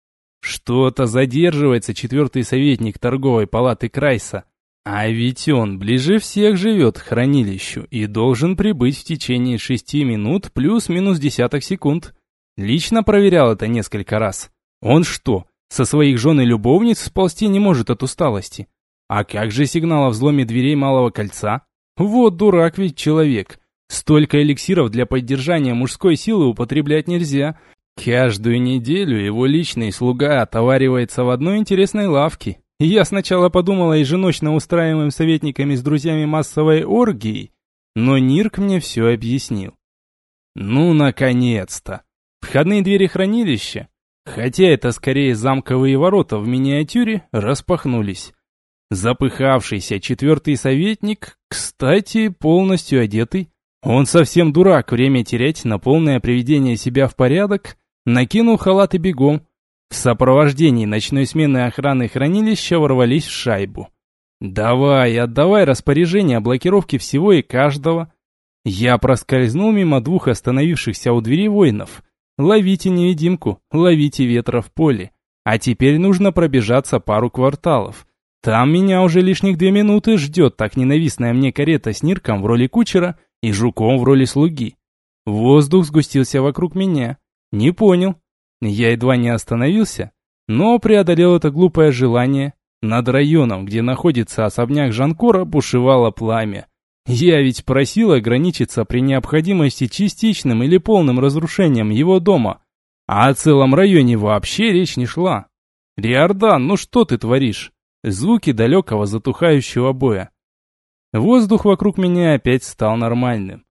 [SPEAKER 1] Что-то задерживается четвертый советник торговой палаты Крайса. А ведь он ближе всех живет к хранилищу и должен прибыть в течение шести минут плюс-минус десяток секунд. Лично проверял это несколько раз. Он что, со своих жен и любовниц сползти не может от усталости? А как же сигнал о взломе дверей малого кольца? Вот дурак ведь человек. Столько эликсиров для поддержания мужской силы употреблять нельзя. Каждую неделю его личный слуга отоваривается в одной интересной лавке. Я сначала подумала о еженочно устраиваемым советниками с друзьями массовой оргии, но Нирк мне все объяснил. Ну, наконец-то! Входные двери хранилища, хотя это скорее замковые ворота в миниатюре, распахнулись. Запыхавшийся четвертый советник, кстати, полностью одетый, он совсем дурак время терять на полное приведение себя в порядок, накинул халат и бегом. В сопровождении ночной смены охраны хранилища ворвались в шайбу. «Давай, отдавай распоряжение о блокировке всего и каждого». Я проскользнул мимо двух остановившихся у двери воинов. «Ловите невидимку, ловите ветра в поле. А теперь нужно пробежаться пару кварталов. Там меня уже лишних две минуты ждет так ненавистная мне карета с Нирком в роли кучера и Жуком в роли слуги». Воздух сгустился вокруг меня. Не понял. Я едва не остановился, но преодолел это глупое желание. Над районом, где находится особняк Жанкора, бушевало пламя. Я ведь просил ограничиться при необходимости частичным или полным разрушением его дома, а о целом районе вообще речь не шла. «Риордан, ну что ты творишь?» Звуки далекого затухающего боя. Воздух вокруг меня опять стал нормальным.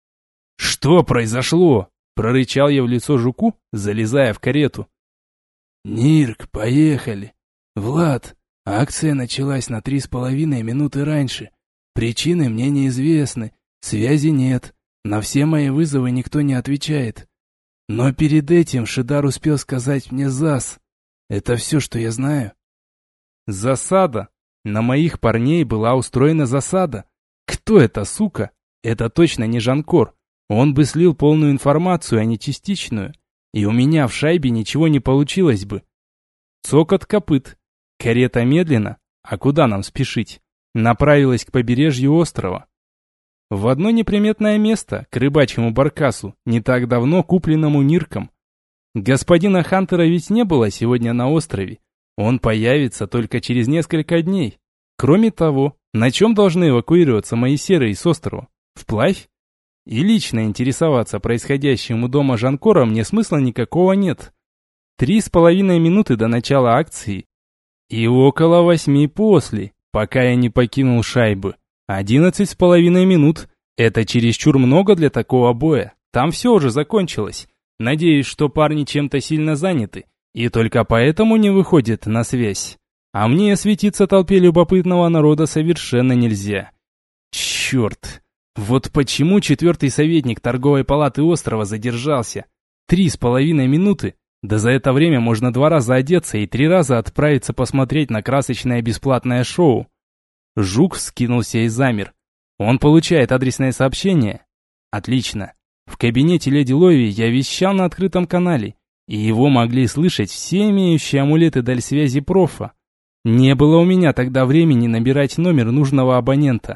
[SPEAKER 1] «Что произошло?» Прорычал я в лицо Жуку, залезая в карету.
[SPEAKER 2] «Нирк, поехали. Влад, акция началась на три с половиной минуты раньше. Причины мне неизвестны, связи нет, на все мои вызовы никто не отвечает. Но перед этим Шидар успел сказать мне ЗАС. Это все, что я знаю».
[SPEAKER 1] Засада. На моих парней была устроена засада. Кто эта сука? Это точно не Жанкор. Он бы слил полную информацию, а не частичную. И у меня в шайбе ничего не получилось бы. Цокот копыт. Карета медленно, а куда нам спешить, направилась к побережью острова. В одно неприметное место, к рыбачьему баркасу, не так давно купленному Нирком. Господина Хантера ведь не было сегодня на острове. Он появится только через несколько дней. Кроме того, на чем должны эвакуироваться мои серые с острова? Вплавь? И лично интересоваться происходящим у дома Жанкора мне смысла никакого нет. Три с половиной минуты до начала акции и около восьми после, пока я не покинул шайбы. Одиннадцать с половиной минут – это чересчур много для такого боя. Там все уже закончилось. Надеюсь, что парни чем-то сильно заняты, и только поэтому не выходят на связь. А мне светиться толпе любопытного народа совершенно нельзя. Черт! Вот почему четвертый советник торговой палаты острова задержался. Три с половиной минуты? Да за это время можно два раза одеться и три раза отправиться посмотреть на красочное бесплатное шоу. Жук вскинулся и замер. Он получает адресное сообщение? Отлично. В кабинете леди Лови я вещал на открытом канале, и его могли слышать все имеющие амулеты дальсвязи профа. Не было у меня тогда времени набирать номер нужного абонента.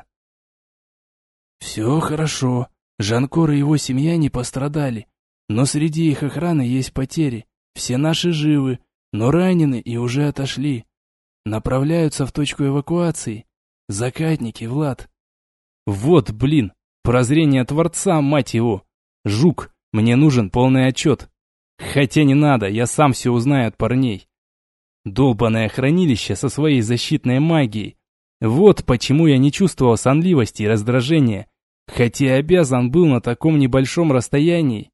[SPEAKER 2] «Все хорошо. Жанкор и его семья не пострадали. Но среди их охраны есть потери. Все наши живы, но ранены и уже отошли. Направляются в точку эвакуации. Закатники, Влад».
[SPEAKER 1] Вот, блин, прозрение Творца, мать его. Жук, мне нужен полный отчет. Хотя не надо, я сам все узнаю от парней. Долбаное хранилище со своей защитной магией. Вот почему я не чувствовал сонливости и раздражения, хотя обязан был на таком небольшом расстоянии.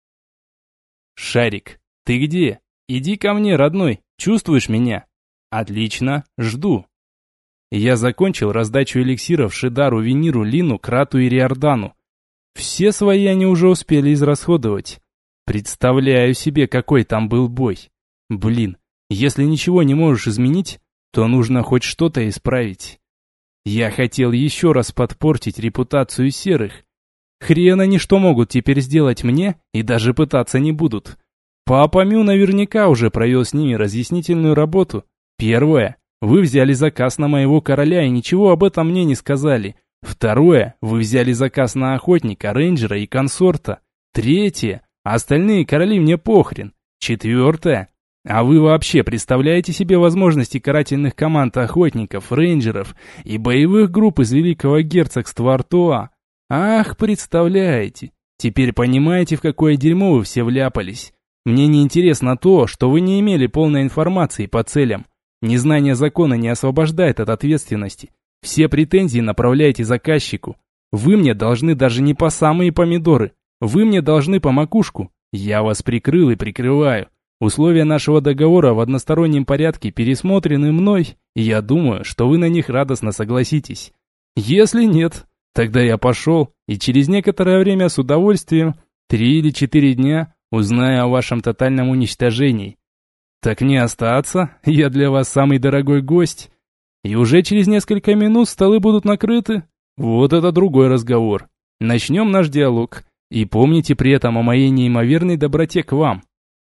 [SPEAKER 1] Шарик, ты где? Иди ко мне, родной, чувствуешь меня? Отлично, жду. Я закончил раздачу эликсиров Шидару, Вениру, Лину, Крату и Риордану. Все свои они уже успели израсходовать. Представляю себе, какой там был бой. Блин, если ничего не можешь изменить, то нужно хоть что-то исправить. Я хотел еще раз подпортить репутацию серых. Хрен они что могут теперь сделать мне и даже пытаться не будут. Папа Мю наверняка уже провел с ними разъяснительную работу. Первое. Вы взяли заказ на моего короля и ничего об этом мне не сказали. Второе. Вы взяли заказ на охотника, рейнджера и консорта. Третье. Остальные короли мне похрен. Четвертое. А вы вообще представляете себе возможности карательных команд охотников, рейнджеров и боевых групп из Великого Герцогства Артуа? Ах, представляете. Теперь понимаете, в какое дерьмо вы все вляпались. Мне не интересно то, что вы не имели полной информации по целям. Незнание закона не освобождает от ответственности. Все претензии направляйте заказчику. Вы мне должны даже не по самые помидоры. Вы мне должны по макушку. Я вас прикрыл и прикрываю. Условия нашего договора в одностороннем порядке пересмотрены мной, и я думаю, что вы на них радостно согласитесь. Если нет, тогда я пошел, и через некоторое время с удовольствием, три или четыре дня, узнаю о вашем тотальном уничтожении. Так не остаться, я для вас самый дорогой гость. И уже через несколько минут столы будут накрыты. Вот это другой разговор. Начнем наш диалог. И помните при этом о моей неимоверной доброте к вам.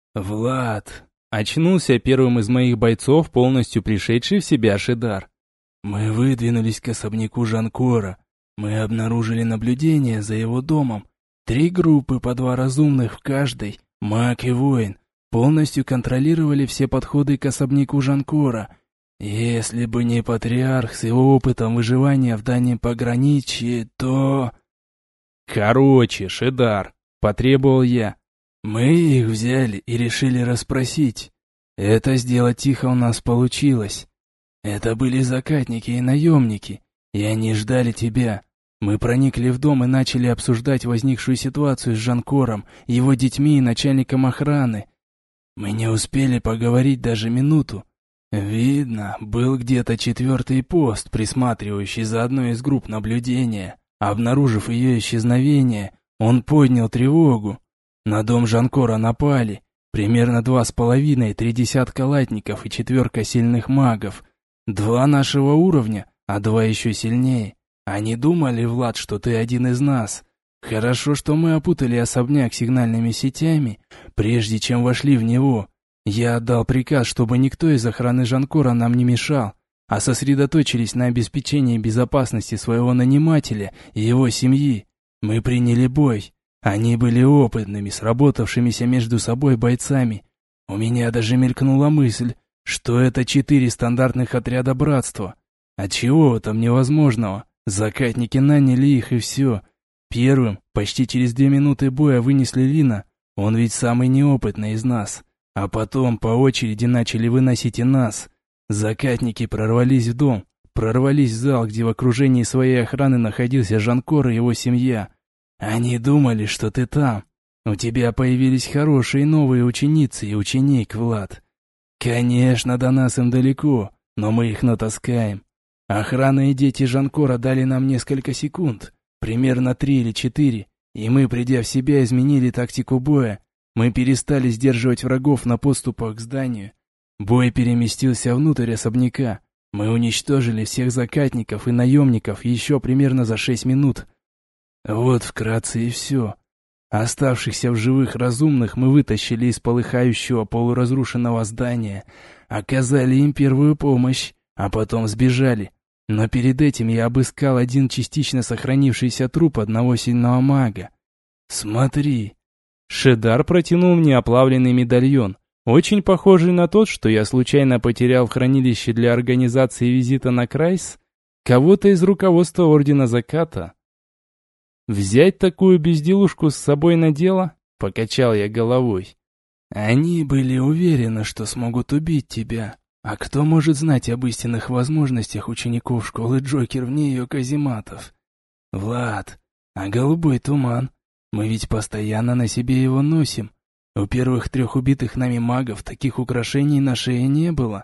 [SPEAKER 2] «Влад!» —
[SPEAKER 1] очнулся первым из моих бойцов, полностью пришедший в себя Шидар.
[SPEAKER 2] «Мы выдвинулись к особняку Жанкора. Мы обнаружили наблюдение за его домом. Три группы по два разумных в каждой, маг и воин, полностью контролировали все подходы к особняку Жанкора. Если бы не патриарх с его опытом выживания в дальнем пограничье, то...»
[SPEAKER 1] «Короче, Шидар», — потребовал я.
[SPEAKER 2] «Мы их взяли и решили расспросить. Это сделать тихо у нас получилось. Это были закатники и наемники, и они ждали тебя. Мы проникли в дом и начали обсуждать возникшую ситуацию с Жанкором, его детьми и начальником охраны. Мы не успели поговорить даже минуту. Видно, был где-то четвертый пост, присматривающий за одной из групп наблюдения. Обнаружив ее исчезновение, он поднял тревогу. На дом Жанкора напали. Примерно два с половиной, три десятка латников и четверка сильных магов. Два нашего уровня, а два еще сильнее. Они думали, Влад, что ты один из нас. Хорошо, что мы опутали особняк сигнальными сетями, прежде чем вошли в него. Я отдал приказ, чтобы никто из охраны Жанкора нам не мешал, а сосредоточились на обеспечении безопасности своего нанимателя и его семьи. Мы приняли бой. Они были опытными, сработавшимися между собой бойцами. У меня даже мелькнула мысль, что это четыре стандартных отряда братства. Отчего в этом невозможного? Закатники наняли их и все. Первым, почти через две минуты боя, вынесли Лина. Он ведь самый неопытный из нас. А потом по очереди начали выносить и нас. Закатники прорвались в дом, прорвались в зал, где в окружении своей охраны находился Жанкор и его семья. Они думали, что ты там. У тебя появились хорошие новые ученицы и ученик, Влад. Конечно, до нас им далеко, но мы их натаскаем. Охрана и дети Жанкора дали нам несколько секунд, примерно три или четыре, и мы, придя в себя, изменили тактику боя. Мы перестали сдерживать врагов на подступах к зданию. Бой переместился внутрь особняка. Мы уничтожили всех закатников и наемников еще примерно за шесть минут. Вот вкратце и все. Оставшихся в живых разумных мы вытащили из полыхающего полуразрушенного здания, оказали им первую помощь, а потом сбежали. Но перед этим я обыскал один частично сохранившийся труп одного сильного мага. Смотри.
[SPEAKER 1] Шедар протянул мне оплавленный медальон, очень похожий на тот, что я случайно потерял в хранилище для организации визита на Крайс кого-то из руководства Ордена Заката. «Взять такую безделушку с собой на дело?» — покачал я головой.
[SPEAKER 2] «Они были уверены, что смогут убить тебя. А кто может знать об истинных возможностях учеников школы Джокер вне ее казематов? Влад, а голубой туман? Мы ведь постоянно на себе его носим. У первых трех убитых нами магов таких украшений на шее не было».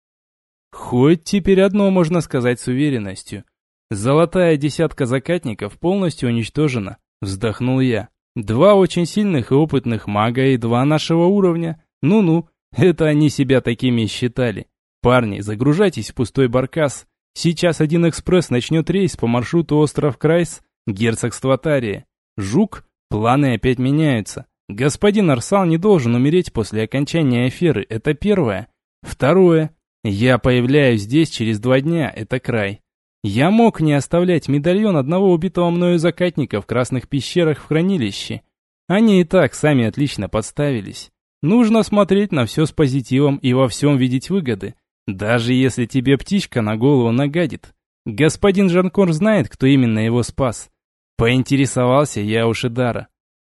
[SPEAKER 1] «Хоть теперь одно можно сказать с уверенностью. Золотая десятка закатников полностью уничтожена», — вздохнул я. «Два очень сильных и опытных мага и два нашего уровня. Ну-ну, это они себя такими считали. Парни, загружайтесь в пустой баркас. Сейчас один экспресс начнет рейс по маршруту остров Крайс, герцогство Тария. Жук, планы опять меняются. Господин Арсал не должен умереть после окончания аферы, это первое. Второе, я появляюсь здесь через два дня, это край. Я мог не оставлять медальон одного убитого мною закатника в красных пещерах в хранилище. Они и так сами отлично подставились. Нужно смотреть на все с позитивом и во всем видеть выгоды, даже если тебе птичка на голову нагадит. Господин Жанкор знает, кто именно его спас. Поинтересовался я у Шедара.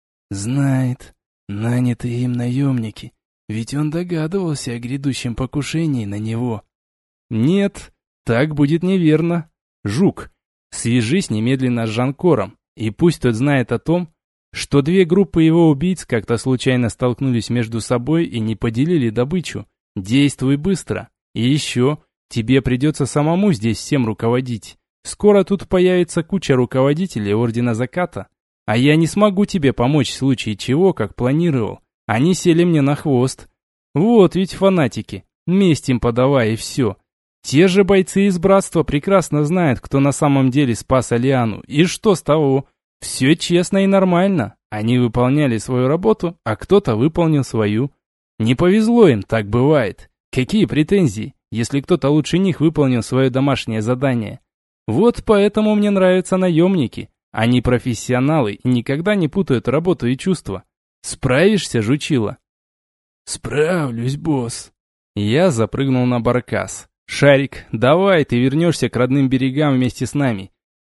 [SPEAKER 2] Знает. Нанятые им наемники. Ведь он догадывался о грядущем покушении на него.
[SPEAKER 1] Нет, так будет неверно. Жук, свяжись немедленно с Жанкором, и пусть тот знает о том, что две группы его убийц как-то случайно столкнулись между собой и не поделили добычу. Действуй быстро. И еще, тебе придется самому здесь всем руководить. Скоро тут появится куча руководителей Ордена Заката, а я не смогу тебе помочь в случае чего, как планировал. Они сели мне на хвост. Вот ведь фанатики, месть им подавай и все. Те же бойцы из братства прекрасно знают, кто на самом деле спас Алиану, и что с того? Все честно и нормально. Они выполняли свою работу, а кто-то выполнил свою. Не повезло им, так бывает. Какие претензии, если кто-то лучше них выполнил свое домашнее задание? Вот поэтому мне нравятся наемники. Они профессионалы и никогда не путают работу и чувства. Справишься, жучила?
[SPEAKER 2] Справлюсь, босс.
[SPEAKER 1] Я запрыгнул на баркас. Шарик, давай, ты вернешься к родным берегам вместе с нами.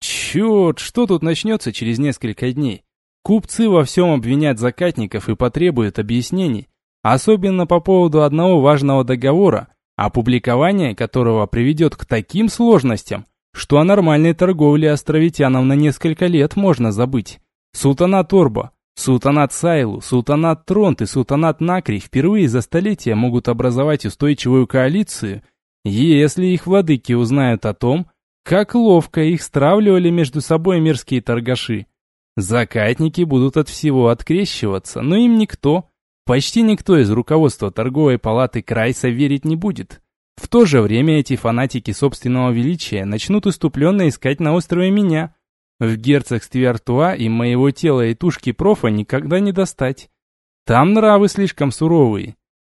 [SPEAKER 1] Черт, что тут начнется через несколько дней? Купцы во всем обвинят закатников и потребуют объяснений, особенно по поводу одного важного договора, опубликование которого приведет к таким сложностям, что о нормальной торговле островитянам на несколько лет можно забыть. Султанат Орба, Султанат Сайлу, Султанат Тронт и Султанат Накри впервые за столетия могут образовать устойчивую коалицию, если их владыки узнают о том, как ловко их стравливали между собой мерзкие торгаши. Закатники будут от всего открещиваться, но им никто, почти никто из руководства торговой палаты Крайса верить не будет. В то же время эти фанатики собственного величия начнут иступленно искать на острове меня. В герцогстве Артуа им моего тела и тушки профа никогда не достать. Там нравы слишком суровые.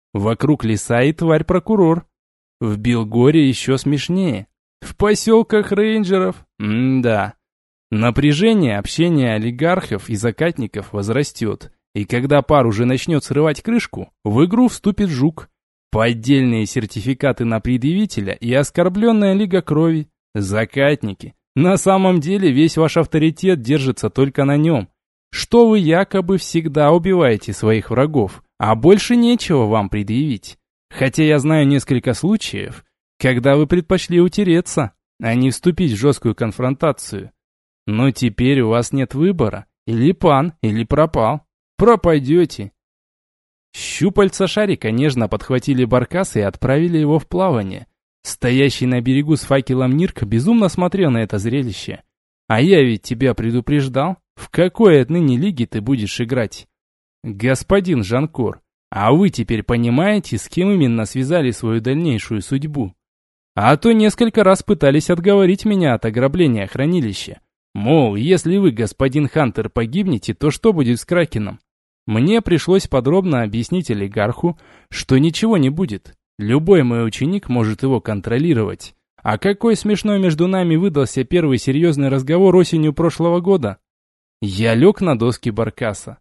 [SPEAKER 1] Вокруг леса и тварь-прокурор. В Белгоре еще смешнее. В поселках рейнджеров. М-да. Напряжение общения олигархов и закатников возрастет. И когда пар уже начнет срывать крышку, в игру вступит жук. Поддельные сертификаты на предъявителя и оскорбленная лига крови. Закатники. На самом деле весь ваш авторитет держится только на нем. Что вы якобы всегда убиваете своих врагов, а больше нечего вам предъявить. Хотя я знаю несколько случаев, когда вы предпочли утереться, а не вступить в жесткую конфронтацию. Но теперь у вас нет выбора. Или пан, или пропал. Пропадете. Щупальца шарика нежно подхватили баркас и отправили его в плавание. Стоящий на берегу с факелом Нирк безумно смотрел на это зрелище. А я ведь тебя предупреждал, в какой отныне лиге ты будешь играть. Господин Жанкор, а вы теперь понимаете, с кем именно связали свою дальнейшую судьбу? А то несколько раз пытались отговорить меня от ограбления хранилища. Мол, если вы, господин Хантер, погибнете, то что будет с Кракеном? Мне пришлось подробно объяснить олигарху, что ничего не будет. Любой мой ученик может его контролировать. А какой смешной между нами выдался первый серьезный разговор осенью прошлого года. Я лег на доски баркаса.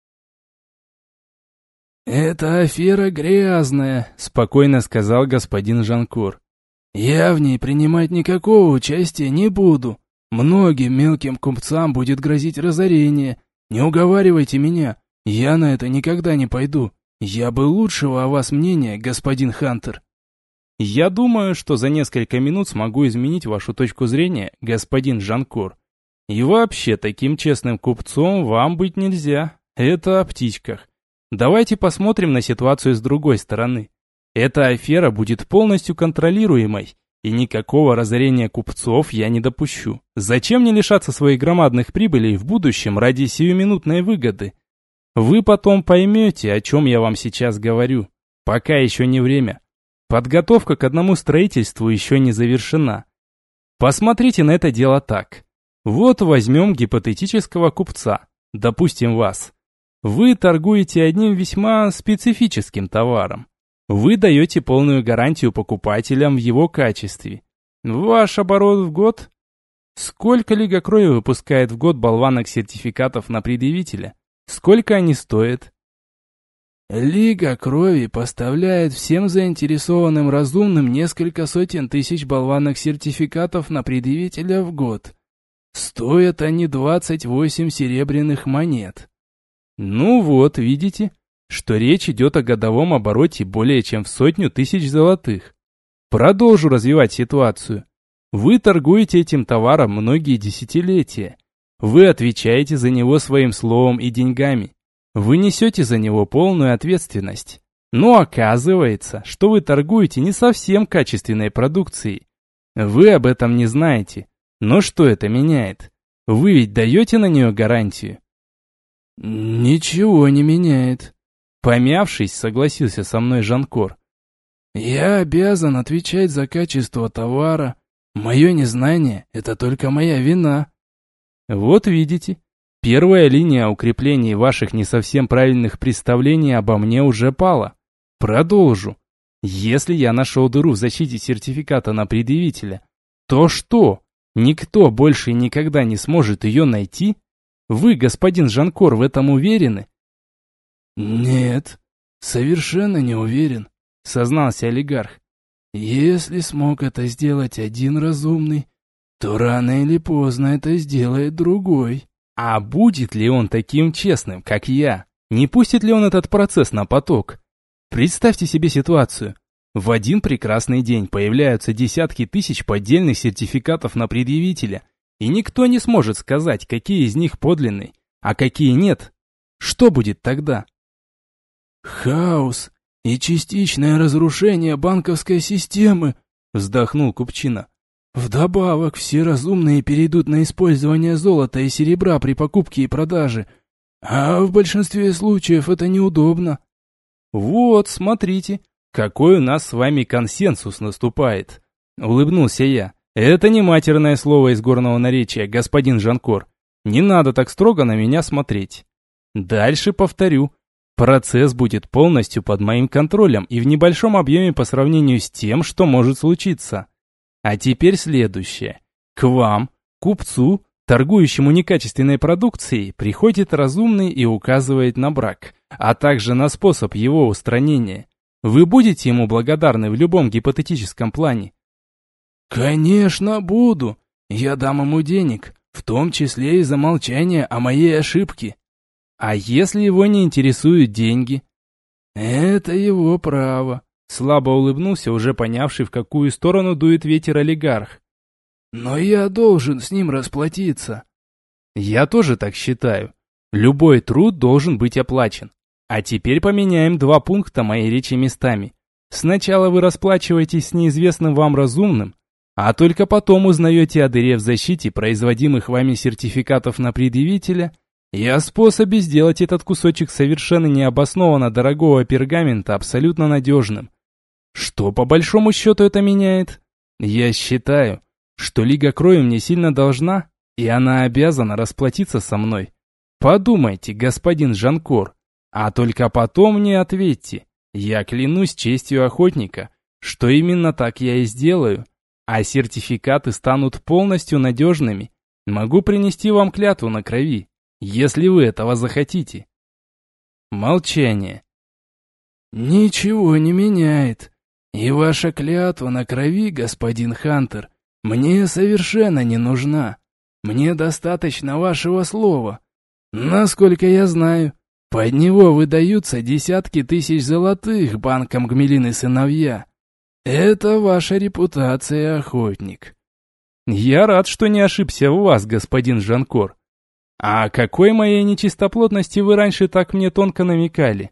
[SPEAKER 2] «Это афера грязная», — спокойно сказал господин Жанкор. «Я в ней принимать никакого участия не буду. Многим мелким купцам будет грозить разорение. Не уговаривайте меня, я на это никогда не пойду. Я бы лучшего о вас мнения, господин Хантер».
[SPEAKER 1] «Я думаю, что за несколько минут смогу изменить вашу точку зрения, господин Жанкор. И вообще, таким честным купцом вам быть нельзя. Это о птичках. Давайте посмотрим на ситуацию с другой стороны. Эта афера будет полностью контролируемой, и никакого разорения купцов я не допущу. Зачем мне лишаться своих громадных прибылей в будущем ради сиюминутной выгоды? Вы потом поймете, о чем я вам сейчас говорю. Пока еще не время. Подготовка к одному строительству еще не завершена. Посмотрите на это дело так. Вот возьмем гипотетического купца, допустим вас. Вы торгуете одним весьма специфическим товаром. Вы даете полную гарантию покупателям в его качестве. Ваш оборот в год? Сколько Лига Крови выпускает в год болванок сертификатов на предъявителя? Сколько они стоят?
[SPEAKER 2] Лига Крови поставляет всем заинтересованным разумным несколько сотен тысяч болванок сертификатов на предъявителя в год. Стоят они двадцать восемь серебряных монет.
[SPEAKER 1] Ну вот, видите, что речь идет о годовом обороте более чем в сотню тысяч золотых. Продолжу развивать ситуацию. Вы торгуете этим товаром многие десятилетия. Вы отвечаете за него своим словом и деньгами. Вы несете за него полную ответственность. Но оказывается, что вы торгуете не совсем качественной продукцией. Вы об этом не знаете. Но что это меняет? Вы ведь даете на нее гарантию?
[SPEAKER 2] Ничего не меняет.
[SPEAKER 1] Помявшись, согласился со мной Жанкор.
[SPEAKER 2] Я обязан отвечать за качество товара. Мое незнание – это только моя вина.
[SPEAKER 1] Вот видите, первая линия укреплений ваших не совсем правильных представлений обо мне уже пала. Продолжу. Если я нашел дыру в защите сертификата на предъявителя, то что? Никто больше никогда не сможет ее найти? Вы, господин Жанкор, в этом уверены?
[SPEAKER 2] Нет, совершенно не уверен, сознался олигарх. Если смог это сделать один разумный, то рано или поздно это сделает другой.
[SPEAKER 1] А будет ли он таким честным, как я? Не пустит ли он этот процесс на поток? Представьте себе ситуацию. В один прекрасный день появляются десятки тысяч поддельных сертификатов на предъявителя, и никто не сможет сказать, какие из них подлинные, а какие нет. Что будет тогда?
[SPEAKER 2] Хаос и частичное разрушение банковской системы, вздохнул Купчина. Вдобавок, все разумные перейдут на использование золота и серебра при покупке и продаже, а в большинстве случаев это неудобно.
[SPEAKER 1] Вот, смотрите, какой у нас с вами консенсус наступает, улыбнулся я. Это не матерное слово из горного наречия, господин Жанкор. Не надо так строго на меня смотреть. Дальше повторю. Процесс будет полностью под моим контролем и в небольшом объеме по сравнению с тем, что может случиться. А теперь следующее. К вам, купцу, торгующему некачественной продукцией, приходит разумный и указывает на брак, а также на способ его устранения. Вы будете ему благодарны в любом гипотетическом плане?
[SPEAKER 2] Конечно, буду. Я дам ему денег, в том числе и за молчание о моей ошибке.
[SPEAKER 1] А если его не интересуют деньги?
[SPEAKER 2] Это его право.
[SPEAKER 1] Слабо улыбнулся, уже понявший, в какую сторону дует ветер олигарх.
[SPEAKER 2] Но я должен с ним расплатиться.
[SPEAKER 1] Я тоже так считаю. Любой труд должен быть оплачен. А теперь поменяем два пункта моей речи местами. Сначала вы расплачиваетесь с неизвестным вам разумным, а только потом узнаете о дыре в защите производимых вами сертификатов на предъявителя и о способе сделать этот кусочек совершенно необоснованно дорогого пергамента абсолютно надежным. Что по большому счету это меняет? Я считаю, что Лига Крови мне сильно должна, и она обязана расплатиться со мной. Подумайте, господин Жанкор, а только потом мне ответьте. Я клянусь честью охотника, что именно так я и сделаю, а сертификаты станут полностью надежными. Могу принести вам клятву на крови, если вы этого захотите. Молчание.
[SPEAKER 2] Ничего не меняет. И ваша клятва на крови, господин Хантер, мне совершенно не нужна. Мне достаточно вашего слова. Насколько я знаю, под него выдаются десятки тысяч золотых банкам Гмелин и сыновья. Это ваша репутация, охотник.
[SPEAKER 1] Я рад, что не ошибся в вас, господин Жанкор. А какой моей нечистоплотности вы раньше так мне тонко намекали?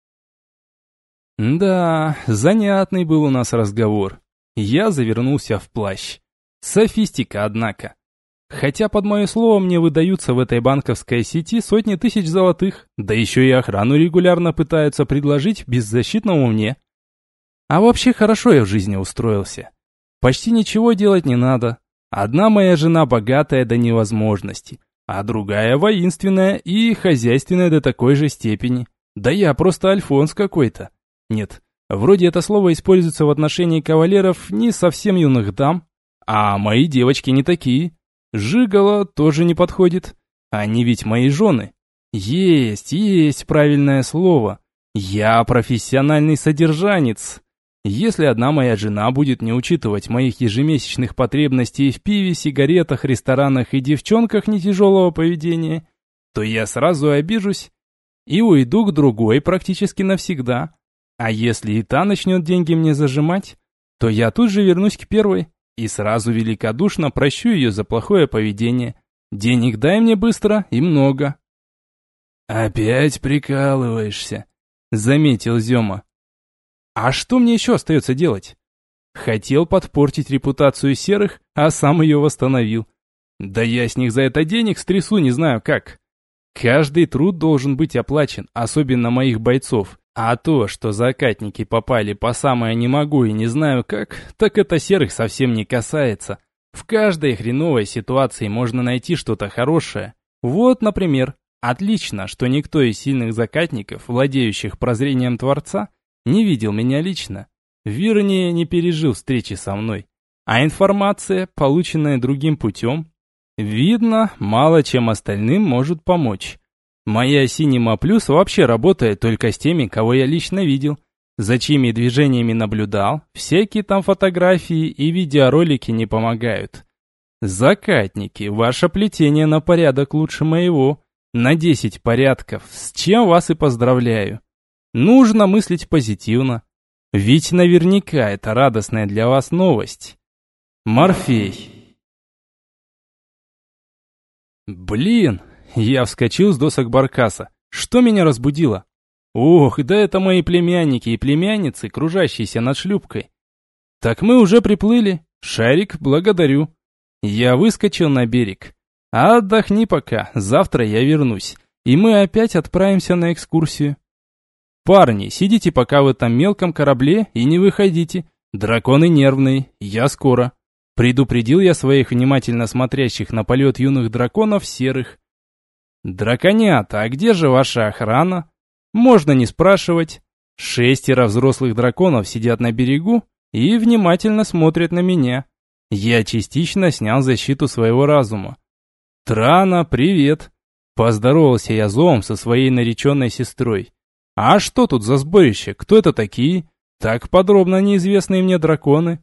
[SPEAKER 1] Да, занятный был у нас разговор. Я завернулся в плащ. Софистика, однако. Хотя под мое слово мне выдаются в этой банковской сети сотни тысяч золотых, да еще и охрану регулярно пытаются предложить беззащитному мне. А вообще хорошо я в жизни устроился. Почти ничего делать не надо. Одна моя жена богатая до невозможности, а другая воинственная и хозяйственная до такой же степени. Да я просто альфонс какой-то. Нет, вроде это слово используется в отношении кавалеров не совсем юных дам, а мои девочки не такие. Жигало тоже не подходит. Они ведь мои жены. Есть, есть правильное слово. Я профессиональный содержанец. Если одна моя жена будет не учитывать моих ежемесячных потребностей в пиве, сигаретах, ресторанах и девчонках нетяжелого поведения, то я сразу обижусь и уйду к другой практически навсегда. А если и та начнет деньги мне зажимать, то я тут же вернусь к первой и сразу великодушно прощу ее за плохое поведение. Денег дай мне быстро и много.
[SPEAKER 2] «Опять прикалываешься», —
[SPEAKER 1] заметил Зема. А что мне еще остается делать? Хотел подпортить репутацию серых, а сам ее восстановил. Да я с них за это денег стрясу не знаю как. Каждый труд должен быть оплачен, особенно моих бойцов. А то, что закатники попали по самое не могу и не знаю как, так это серых совсем не касается. В каждой хреновой ситуации можно найти что-то хорошее. Вот, например, отлично, что никто из сильных закатников, владеющих прозрением Творца, не видел меня лично. Вернее, не пережил встречи со мной. А информация, полученная другим путем, видно, мало чем остальным может помочь. Моя Синема Плюс вообще работает только с теми, кого я лично видел, за чьими движениями наблюдал, всякие там фотографии и видеоролики не помогают. Закатники, ваше плетение на порядок лучше моего, на десять порядков, с чем вас и поздравляю. Нужно мыслить позитивно, ведь наверняка это радостная для вас новость. Морфей. Блин, я вскочил с досок баркаса. Что меня разбудило? Ох, да это мои племянники и племянницы, кружащиеся над шлюпкой. Так мы уже приплыли. Шарик, благодарю. Я выскочил на берег. Отдохни пока, завтра я вернусь, и мы опять отправимся на экскурсию. Парни, сидите пока в этом мелком корабле и не выходите. Драконы нервные, я скоро. Предупредил я своих внимательно смотрящих на полет юных драконов серых. Драконята, а где же ваша охрана? Можно не спрашивать. Шестеро взрослых драконов сидят на берегу и внимательно смотрят на меня. Я частично снял защиту своего разума. «Трана, привет!» Поздоровался я зовом со своей нареченной сестрой. «А что тут за сборище? Кто это такие? Так подробно неизвестные мне драконы».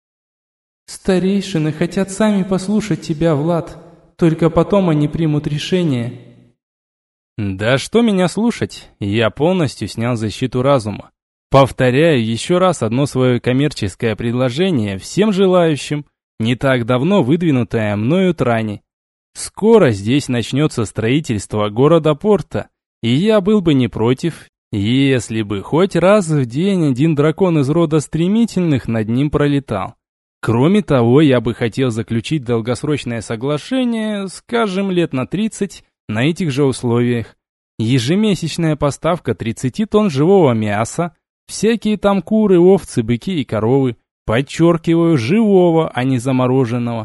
[SPEAKER 2] «Старейшины хотят сами послушать тебя, Влад. Только потом они примут решение».
[SPEAKER 1] «Да что меня слушать? Я полностью снял защиту разума. Повторяю еще раз одно свое коммерческое предложение всем желающим, не так давно выдвинутое мною Тране. Скоро здесь начнется строительство города-порта, и я был бы не против, если бы хоть раз в день один дракон из рода стремительных над ним пролетал. Кроме того, я бы хотел заключить долгосрочное соглашение, скажем, лет на тридцать, на этих же условиях. Ежемесячная поставка тридцати тонн живого мяса, всякие там куры, овцы, быки и коровы, подчеркиваю, живого, а не замороженного.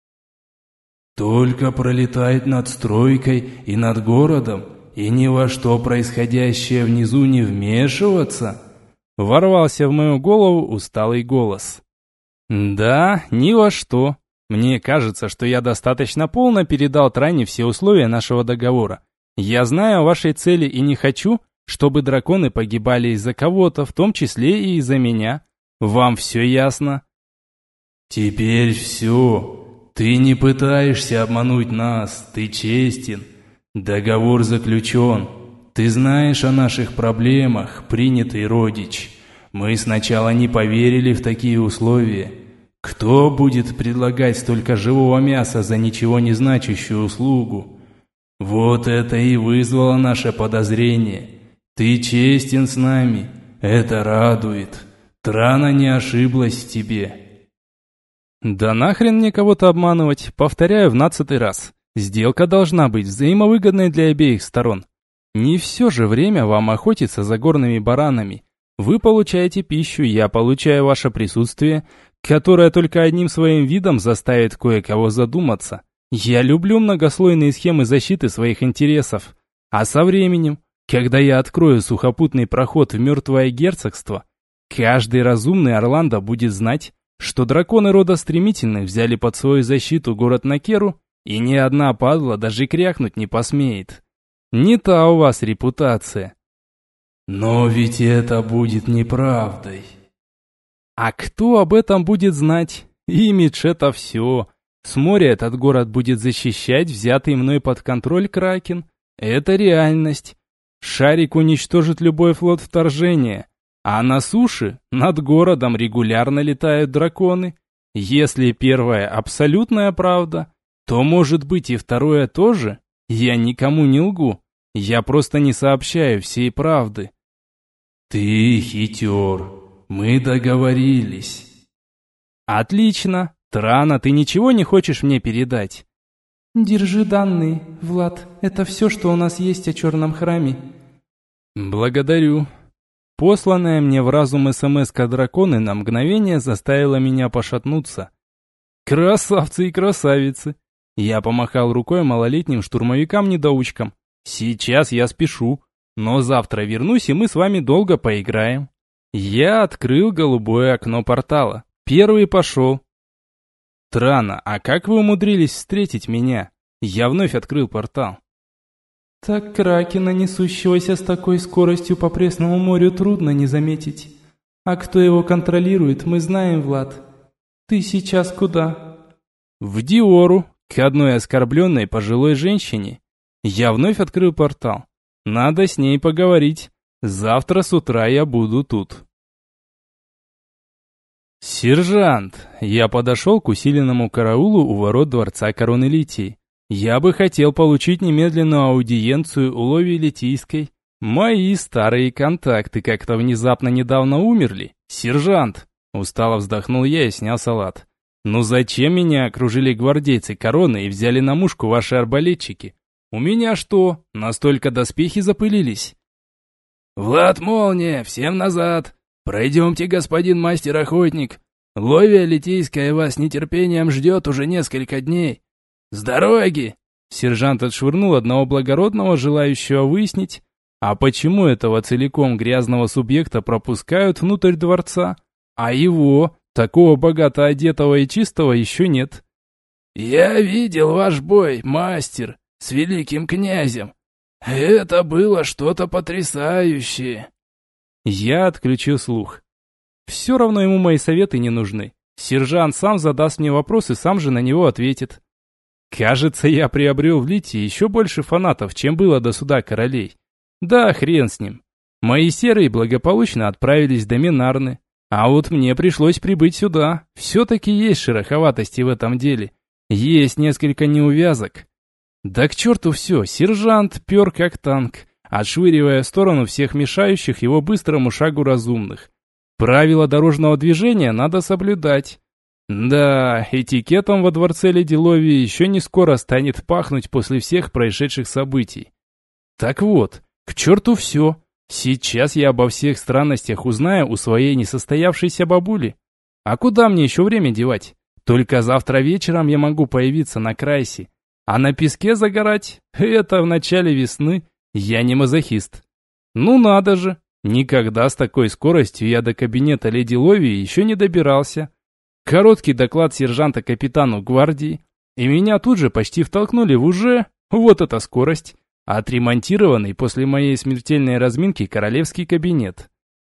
[SPEAKER 2] «Только пролетать над стройкой и над городом, и ни во что происходящее внизу не вмешиваться?»
[SPEAKER 1] Ворвался в мою голову усталый голос. «Да, ни во что. Мне кажется, что я достаточно полно передал Тране все условия нашего договора. Я знаю о вашей цели и не хочу, чтобы драконы погибали из-за кого-то, в том числе и из-за меня. Вам все ясно?»
[SPEAKER 2] «Теперь все. Ты не пытаешься обмануть нас, ты честен. Договор заключен. Ты знаешь о наших проблемах, принятый родич. Мы сначала не поверили в такие условия. Кто будет предлагать столько живого мяса за ничего не значащую услугу? Вот это и вызвало наше подозрение. Ты честен с нами, это радует. Трана не ошиблась в тебе».
[SPEAKER 1] «Да нахрен мне кого-то обманывать, повторяю в нацатый раз. Сделка должна быть взаимовыгодной для обеих сторон. Не все же время вам охотиться за горными баранами. Вы получаете пищу, я получаю ваше присутствие, которое только одним своим видом заставит кое-кого задуматься. Я люблю многослойные схемы защиты своих интересов. А со временем, когда я открою сухопутный проход в мертвое герцогство, каждый разумный Орландо будет знать, что драконы рода стремительных взяли под свою защиту город Накеру, и ни одна падла даже крякнуть не посмеет. Не та у вас репутация».
[SPEAKER 2] «Но ведь это будет неправдой».
[SPEAKER 1] «А кто об этом будет знать? Имидж — это все. С моря этот город будет защищать взятый мной под контроль Кракен. Это реальность. Шарик уничтожит любой флот вторжения. А на суше, над городом регулярно летают драконы. Если первое абсолютная правда, то может быть и второе тоже. Я никому не лгу. Я просто не сообщаю всей правды».
[SPEAKER 2] «Ты хитер. Мы договорились».
[SPEAKER 1] «Отлично. Трана, ты ничего не хочешь мне передать?»
[SPEAKER 2] «Держи данные, Влад. Это все, что у нас есть о черном храме».
[SPEAKER 1] «Благодарю». Посланная мне в разум СМС-ка драконы на мгновение заставила меня пошатнуться. «Красавцы и красавицы!» Я помахал рукой малолетним штурмовикам-недоучкам. «Сейчас я спешу, но завтра вернусь, и мы с вами долго поиграем». Я открыл голубое окно портала. Первый пошел. «Трана, а как вы умудрились встретить меня?» Я вновь открыл портал.
[SPEAKER 2] «Так кракена, несущегося с такой скоростью по Пресному морю, трудно не заметить. А кто его контролирует, мы знаем, Влад. Ты сейчас куда?»
[SPEAKER 1] «В Диору, к одной оскорбленной пожилой женщине. Я вновь открыл портал. Надо с ней поговорить. Завтра с утра я буду тут». «Сержант!» Я подошел к усиленному караулу у ворот дворца Короны Литии. «Я бы хотел получить немедленную аудиенцию у Лови Литийской. Мои старые контакты как-то внезапно недавно умерли. Сержант!» Устало вздохнул я и снял салат. «Ну зачем меня окружили гвардейцы Короны и взяли на мушку ваши арбалетчики? У меня что, настолько доспехи запылились?»
[SPEAKER 2] «Влад Молния, всем назад! Пройдемте, господин мастер-охотник. Ловия Литийская вас с нетерпением ждет уже несколько дней. С дороги!»
[SPEAKER 1] Сержант отшвырнул одного благородного, желающего выяснить, А почему этого целиком грязного субъекта пропускают внутрь дворца, а его, такого богато одетого и чистого, еще нет?
[SPEAKER 2] «Я видел ваш бой, мастер, с великим князем. Это было что-то потрясающее».
[SPEAKER 1] Я отключил слух. Все равно ему мои советы не нужны. Сержант сам задаст мне вопрос и сам же на него ответит. Кажется, я приобрел в Лите еще больше фанатов, чем было до суда королей. Да, хрен с ним. Мои серые благополучно отправились до Минарны. А вот мне пришлось прибыть сюда. Все-таки есть шероховатости в этом деле. Есть несколько неувязок. Да к черту все, сержант пер как танк, отшвыривая в сторону всех мешающих его быстрому шагу разумных. Правила дорожного движения надо соблюдать. Да, этикетом во дворце Леди Лови еще не скоро станет пахнуть после всех происшедших событий. Так вот, к черту все. Сейчас я обо всех странностях узнаю у своей несостоявшейся бабули. А куда мне еще время девать? Только завтра вечером я могу появиться на Крайсе. А на песке загорать – это в начале весны. Я не мазохист. Ну надо же, никогда с такой скоростью я до кабинета Леди Лови еще не добирался. Короткий доклад сержанта капитану гвардии, и меня тут же почти втолкнули в уже, вот эта скорость, отремонтированный после моей смертельной разминки королевский кабинет.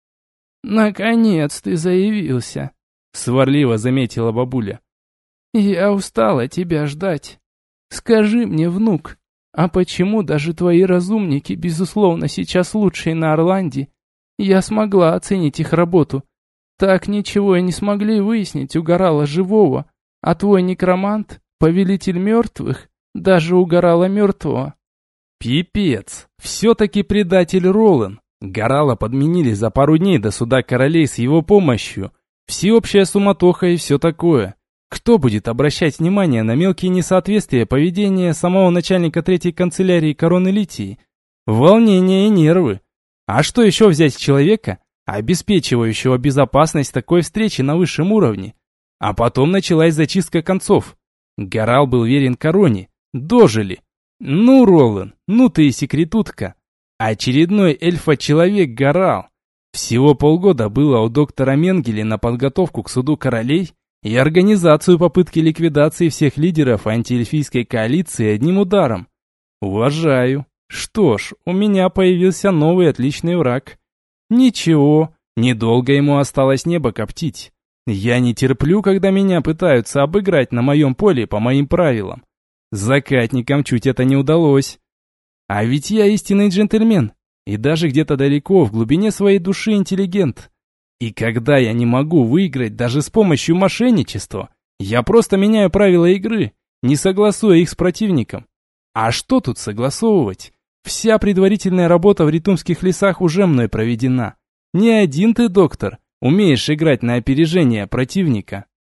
[SPEAKER 2] «Наконец ты заявился», — сварливо заметила бабуля. «Я устала тебя ждать. Скажи мне, внук, а почему даже твои разумники, безусловно, сейчас лучшие на Орланде? Я смогла оценить их работу. Так ничего и не смогли выяснить у Горала живого, а твой некромант, повелитель мертвых, даже у Горала мертвого».
[SPEAKER 1] Пипец, все-таки предатель Ролан. Горала подменили за пару дней до суда королей с его помощью. Всеобщая суматоха и все такое. Кто будет обращать внимание на мелкие несоответствия поведения самого начальника третьей канцелярии короны Литии? Волнение и нервы. А что еще взять с человека, обеспечивающего безопасность такой встречи на высшем уровне? А потом началась зачистка концов. Горал был верен короне. Дожили. Ну, Ролан, ну ты и секретутка. Очередной эльфа-человек Горал. Всего полгода было у доктора Менгеле на подготовку к суду королей и организацию попытки ликвидации всех лидеров антиэльфийской коалиции одним ударом. Уважаю. Что ж, у меня появился новый отличный враг. Ничего, недолго ему осталось небо коптить. Я не терплю, когда меня пытаются обыграть на моем поле по моим правилам. Закатникам чуть это не удалось. А ведь я истинный джентльмен, и даже где-то далеко, в глубине своей души интеллигент. И когда я не могу выиграть даже с помощью мошенничества, я просто меняю правила игры, не согласуя их с противником. А что тут согласовывать? Вся предварительная работа в Ритумских лесах уже мной проведена. Не один ты, доктор, умеешь играть на опережение противника.